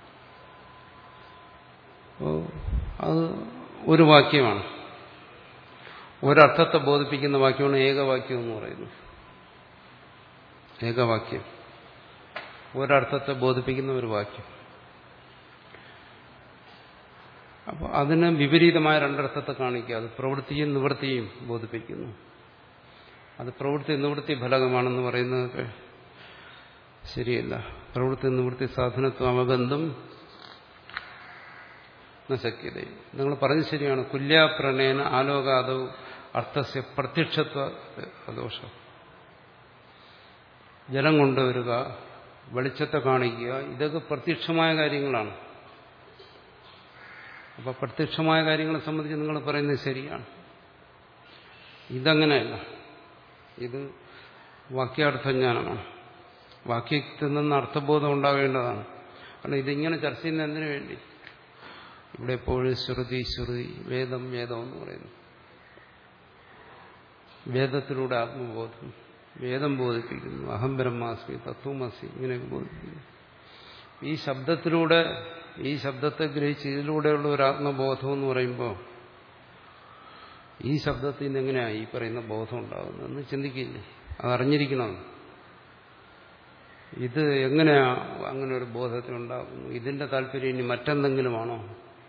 അപ്പോൾ അത് ഒരു വാക്യമാണ്. ഒരർത്ഥത്തെ ബോധിപ്പിക്കുന്ന വാക്യമാണ് ഏകവാക്യം എന്ന് പറയുന്നത്. ഏകവാക്യം ഒരർത്ഥത്തെ ബോധിപ്പിക്കുന്ന ഒരു വാക്യം. അപ്പോൾ അതിന് വിപരീതമായ രണ്ടർത്ഥത്തെ കാണിക്കുക. അത് പ്രവൃത്തിയും നിവൃത്തിയും ബോധിപ്പിക്കുന്നു. അത് പ്രവൃത്തി നിവൃത്തി ഫലകമാണെന്ന് പറയുന്നതൊക്കെ ശരിയല്ല. പ്രവൃത്തി നിവൃത്തി സാധനത്വം അവഗന്ധം ശക്യത. നിങ്ങൾ പറഞ്ഞത് ശരിയാണ്. കുല്യാപ്രണേന ആലോകാദോ അർത്ഥസ്യ പ്രത്യക്ഷത്വ ദോഷം. ജലം കൊണ്ടുവരിക, വെളിച്ചത്തെ കാണിക്കുക, ഇതൊക്കെ പ്രത്യക്ഷമായ കാര്യങ്ങളാണ്. അപ്പൊ പ്രത്യക്ഷമായ കാര്യങ്ങളെ സംബന്ധിച്ച് നിങ്ങൾ പറയുന്നത് ശരിയാണ്. ഇതങ്ങനെയല്ല. ഇത് വാക്യാർത്ഥജ്ഞാനമാണ്. വാക്യത്തിൽ നിന്ന് അർത്ഥബോധം ഉണ്ടാകേണ്ടതാണ്. കാരണം ഇതിങ്ങനെ ചർച്ച ചെയ്യുന്ന എന്തിനു വേണ്ടി? ഇവിടെ എപ്പോഴും ശ്രുതി ശ്രുതി വേദം വേദം എന്ന് പറയുന്നു. വേദത്തിലൂടെ ആത്മബോധം, വേദം ബോധിപ്പിക്കുന്നു. അഹം ബ്രഹ്മാസ്മി തത്വമസി ഇങ്ങനെയൊക്കെ ബോധിപ്പിക്കുന്നു. ഈ ശബ്ദത്തിലൂടെ, ഈ ശബ്ദത്തെ ഗ്രഹിച്ച് ഇതിലൂടെയുള്ള ഒരു ആത്മബോധം എന്ന് പറയുമ്പോൾ ഈ ശബ്ദത്തിൽ നിന്ന് എങ്ങനെയാണ് ഈ പറയുന്ന ബോധം ഉണ്ടാകുന്നതെന്ന് ചിന്തിക്കില്ലേ? അതറിഞ്ഞിരിക്കണം. ഇത് എങ്ങനെയാ അങ്ങനെ ഒരു ബോധത്തിനുണ്ടാകുന്നു? ഇതിന്റെ താല്പര്യം ഇനി മറ്റെന്തെങ്കിലുമാണോ?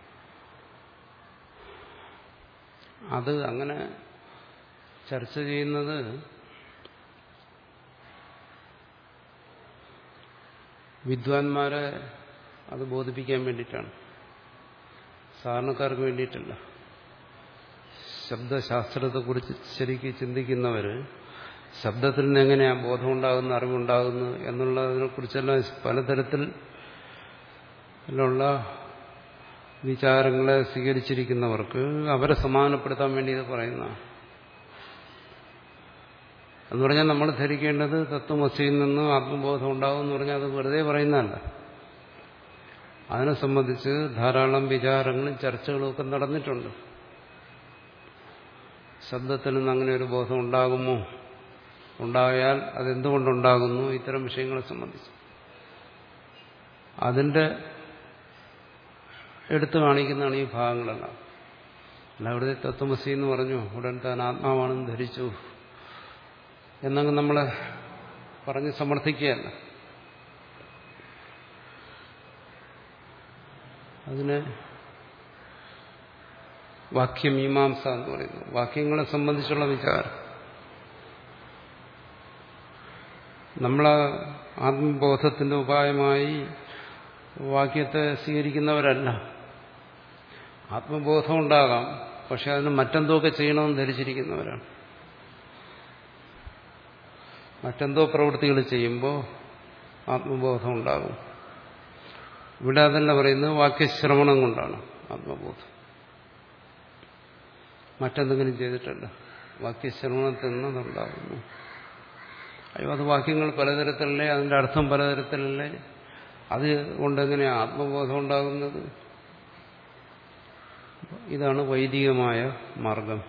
അത് അങ്ങനെ ചർച്ച ചെയ്യുന്നത് വിദ്വാൻമാരെ അത് ബോധിപ്പിക്കാൻ വേണ്ടിയിട്ടാണ്, സാധാരണക്കാർക്ക് വേണ്ടിയിട്ടല്ല. ശബ്ദശാസ്ത്രത്തെക്കുറിച്ച് ശരിക്കും ചിന്തിക്കുന്നവർ ശബ്ദത്തിൽ നിന്ന് എങ്ങനെയാണ് ബോധം ഉണ്ടാകുന്നു, അറിവുണ്ടാകുന്നു എന്നുള്ളതിനെ കുറിച്ചെല്ലാം പലതരത്തിലുള്ള വിചാരങ്ങളെ സ്വീകരിച്ചിരിക്കുന്നവർക്ക് അവരെ സമാധാനപ്പെടുത്താൻ വേണ്ടി ഇത് പറയുന്നതാണ്. എന്ന് പറഞ്ഞാൽ നമ്മൾ ധരിക്കേണ്ടത് തത്വമസിയിൽ നിന്ന് ആത്മബോധം ഉണ്ടാകും എന്ന് പറഞ്ഞാൽ അത് വെറുതെ പറയുന്നതല്ല. അതിനെ സംബന്ധിച്ച് ധാരാളം വിചാരങ്ങളും ചർച്ചകളും ഒക്കെ നടന്നിട്ടുണ്ട്. ശബ്ദത്തിൽ നിന്ന് അങ്ങനെ ഒരു ബോധം ഉണ്ടാകുമോ, ഉണ്ടായാൽ അതെന്തുകൊണ്ടുണ്ടാകുന്നു, ഇത്തരം വിഷയങ്ങളെ സംബന്ധിച്ച് അതിന്റെ എടുത്തു കാണിക്കുന്നതാണ് ഈ ഭാഗങ്ങളെല്ലാം. അല്ല അവിടെ തത്വമസി എന്ന് പറഞ്ഞു ഉടൻ താൻ ആത്മാവാണെന്ന് ധരിച്ചു എന്നങ്ങ് നമ്മളെ പറഞ്ഞ് സമർത്ഥിക്കുകയല്ല. അതിന് വാക്യമീമാംസ എന്ന് പറയുന്നു. വാക്യങ്ങളെ സംബന്ധിച്ചുള്ള വിചാരം. നമ്മളെ ആത്മബോധത്തിന്റെ ഉപായമായി വാക്യത്തെ സ്വീകരിക്കുന്നവരല്ല. ആത്മബോധം ഉണ്ടാകാം, പക്ഷെ അതിന് മറ്റെന്തോക്കെ ചെയ്യണമെന്ന് ധരിച്ചിരിക്കുന്നവരാണ്. മറ്റെന്തോ പ്രവൃത്തികൾ ചെയ്യുമ്പോൾ ആത്മബോധം ഉണ്ടാകും. ഇവിടെ അതല്ല പറയുന്നത്, വാക്യശ്രവണം കൊണ്ടാണ് ആത്മബോധം, മറ്റെന്തെങ്കിലും ചെയ്തിട്ടല്ല. വാക്യശ്രവണത്തിൽ നിന്നുണ്ടാകുന്നു. അയ്യോ അത് വാക്യങ്ങൾ പലതരത്തിലല്ലേ, അതിന്റെ അർത്ഥം പലതരത്തിലല്ലേ, അത് കൊണ്ടെങ്ങനെയാണ് ആത്മബോധം ഉണ്ടാകുന്നത്? ഇതാണ് വൈദികമായ മാർഗം.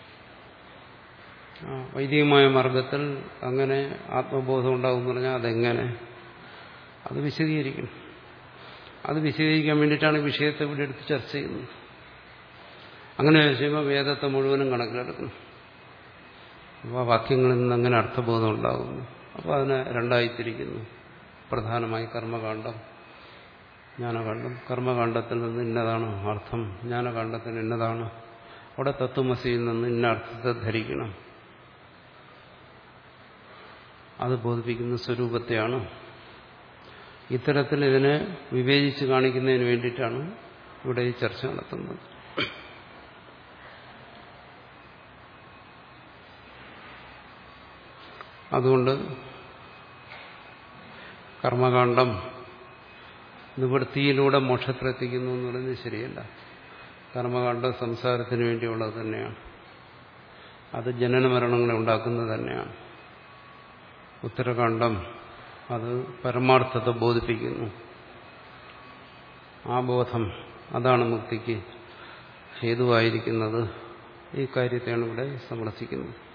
വൈദികമായ മാർഗത്തിൽ അങ്ങനെ ആത്മബോധം ഉണ്ടാകും എന്ന് പറഞ്ഞാൽ അതെങ്ങനെ? അത് വിശദീകരിക്കണം. അത് വിശദീകരിക്കാൻ വേണ്ടിയിട്ടാണ് വിഷയത്തെ ഇവിടെ എടുത്ത് ചർച്ച ചെയ്യുന്നത്. അങ്ങനെ ചെയ്യുമ്പോൾ വേദത്തെ മുഴുവനും കണക്കിലെടുക്കണം. അപ്പോൾ വാക്യങ്ങളിൽ നിന്ന് അങ്ങനെ അർത്ഥബോധം ഉണ്ടാകുന്നു. അപ്പോൾ അതിനെ രണ്ടായി തിരിക്കുന്നു. പ്രധാനമായി കർമ്മകാണ്ഡം, ജ്ഞാനകാന്ഡം. കർമ്മകാന്ഡത്തിൽ നിന്ന് ഇന്നതാണ് അർത്ഥം, ജ്ഞാനകാന്ഡത്തിന് ഇന്നതാണ്. അവിടെ തത്വമസിയിൽ നിന്ന് ഇന്ന അർത്ഥത്തെ ധരിക്കണം. അത് ബോധിപ്പിക്കുന്ന സ്വരൂപത്തെയാണ്. ഇത്തരത്തിൽ ഇതിനെ വിവേചിച്ച് കാണിക്കുന്നതിന് വേണ്ടിയിട്ടാണ് ഇവിടെ ഈ ചർച്ച നടത്തുന്നത്. അതുകൊണ്ട് കർമ്മകാന്ഡം നിവൃത്തിയിലൂടെ മോക്ഷത്തിലെത്തിക്കുന്നു എന്ന് പറയുന്നത് ശരിയല്ല. കർമ്മകാന്ഡം സംസാരത്തിന് വേണ്ടിയുള്ളത് തന്നെയാണ്. അത് ജനന മരണങ്ങളെ ഉണ്ടാക്കുന്നത് തന്നെയാണ്. ഉത്തരകാന്ഡം അത് പരമാർത്ഥത്തെ ബോധിപ്പിക്കുന്നു. ആ ബോധം അതാണ് മുക്തിക്ക് ഹേതുവായിരിക്കുന്നത്. ഈ കാര്യത്തെയാണ് ഇവിടെ സമർത്ഥിക്കുന്നത്.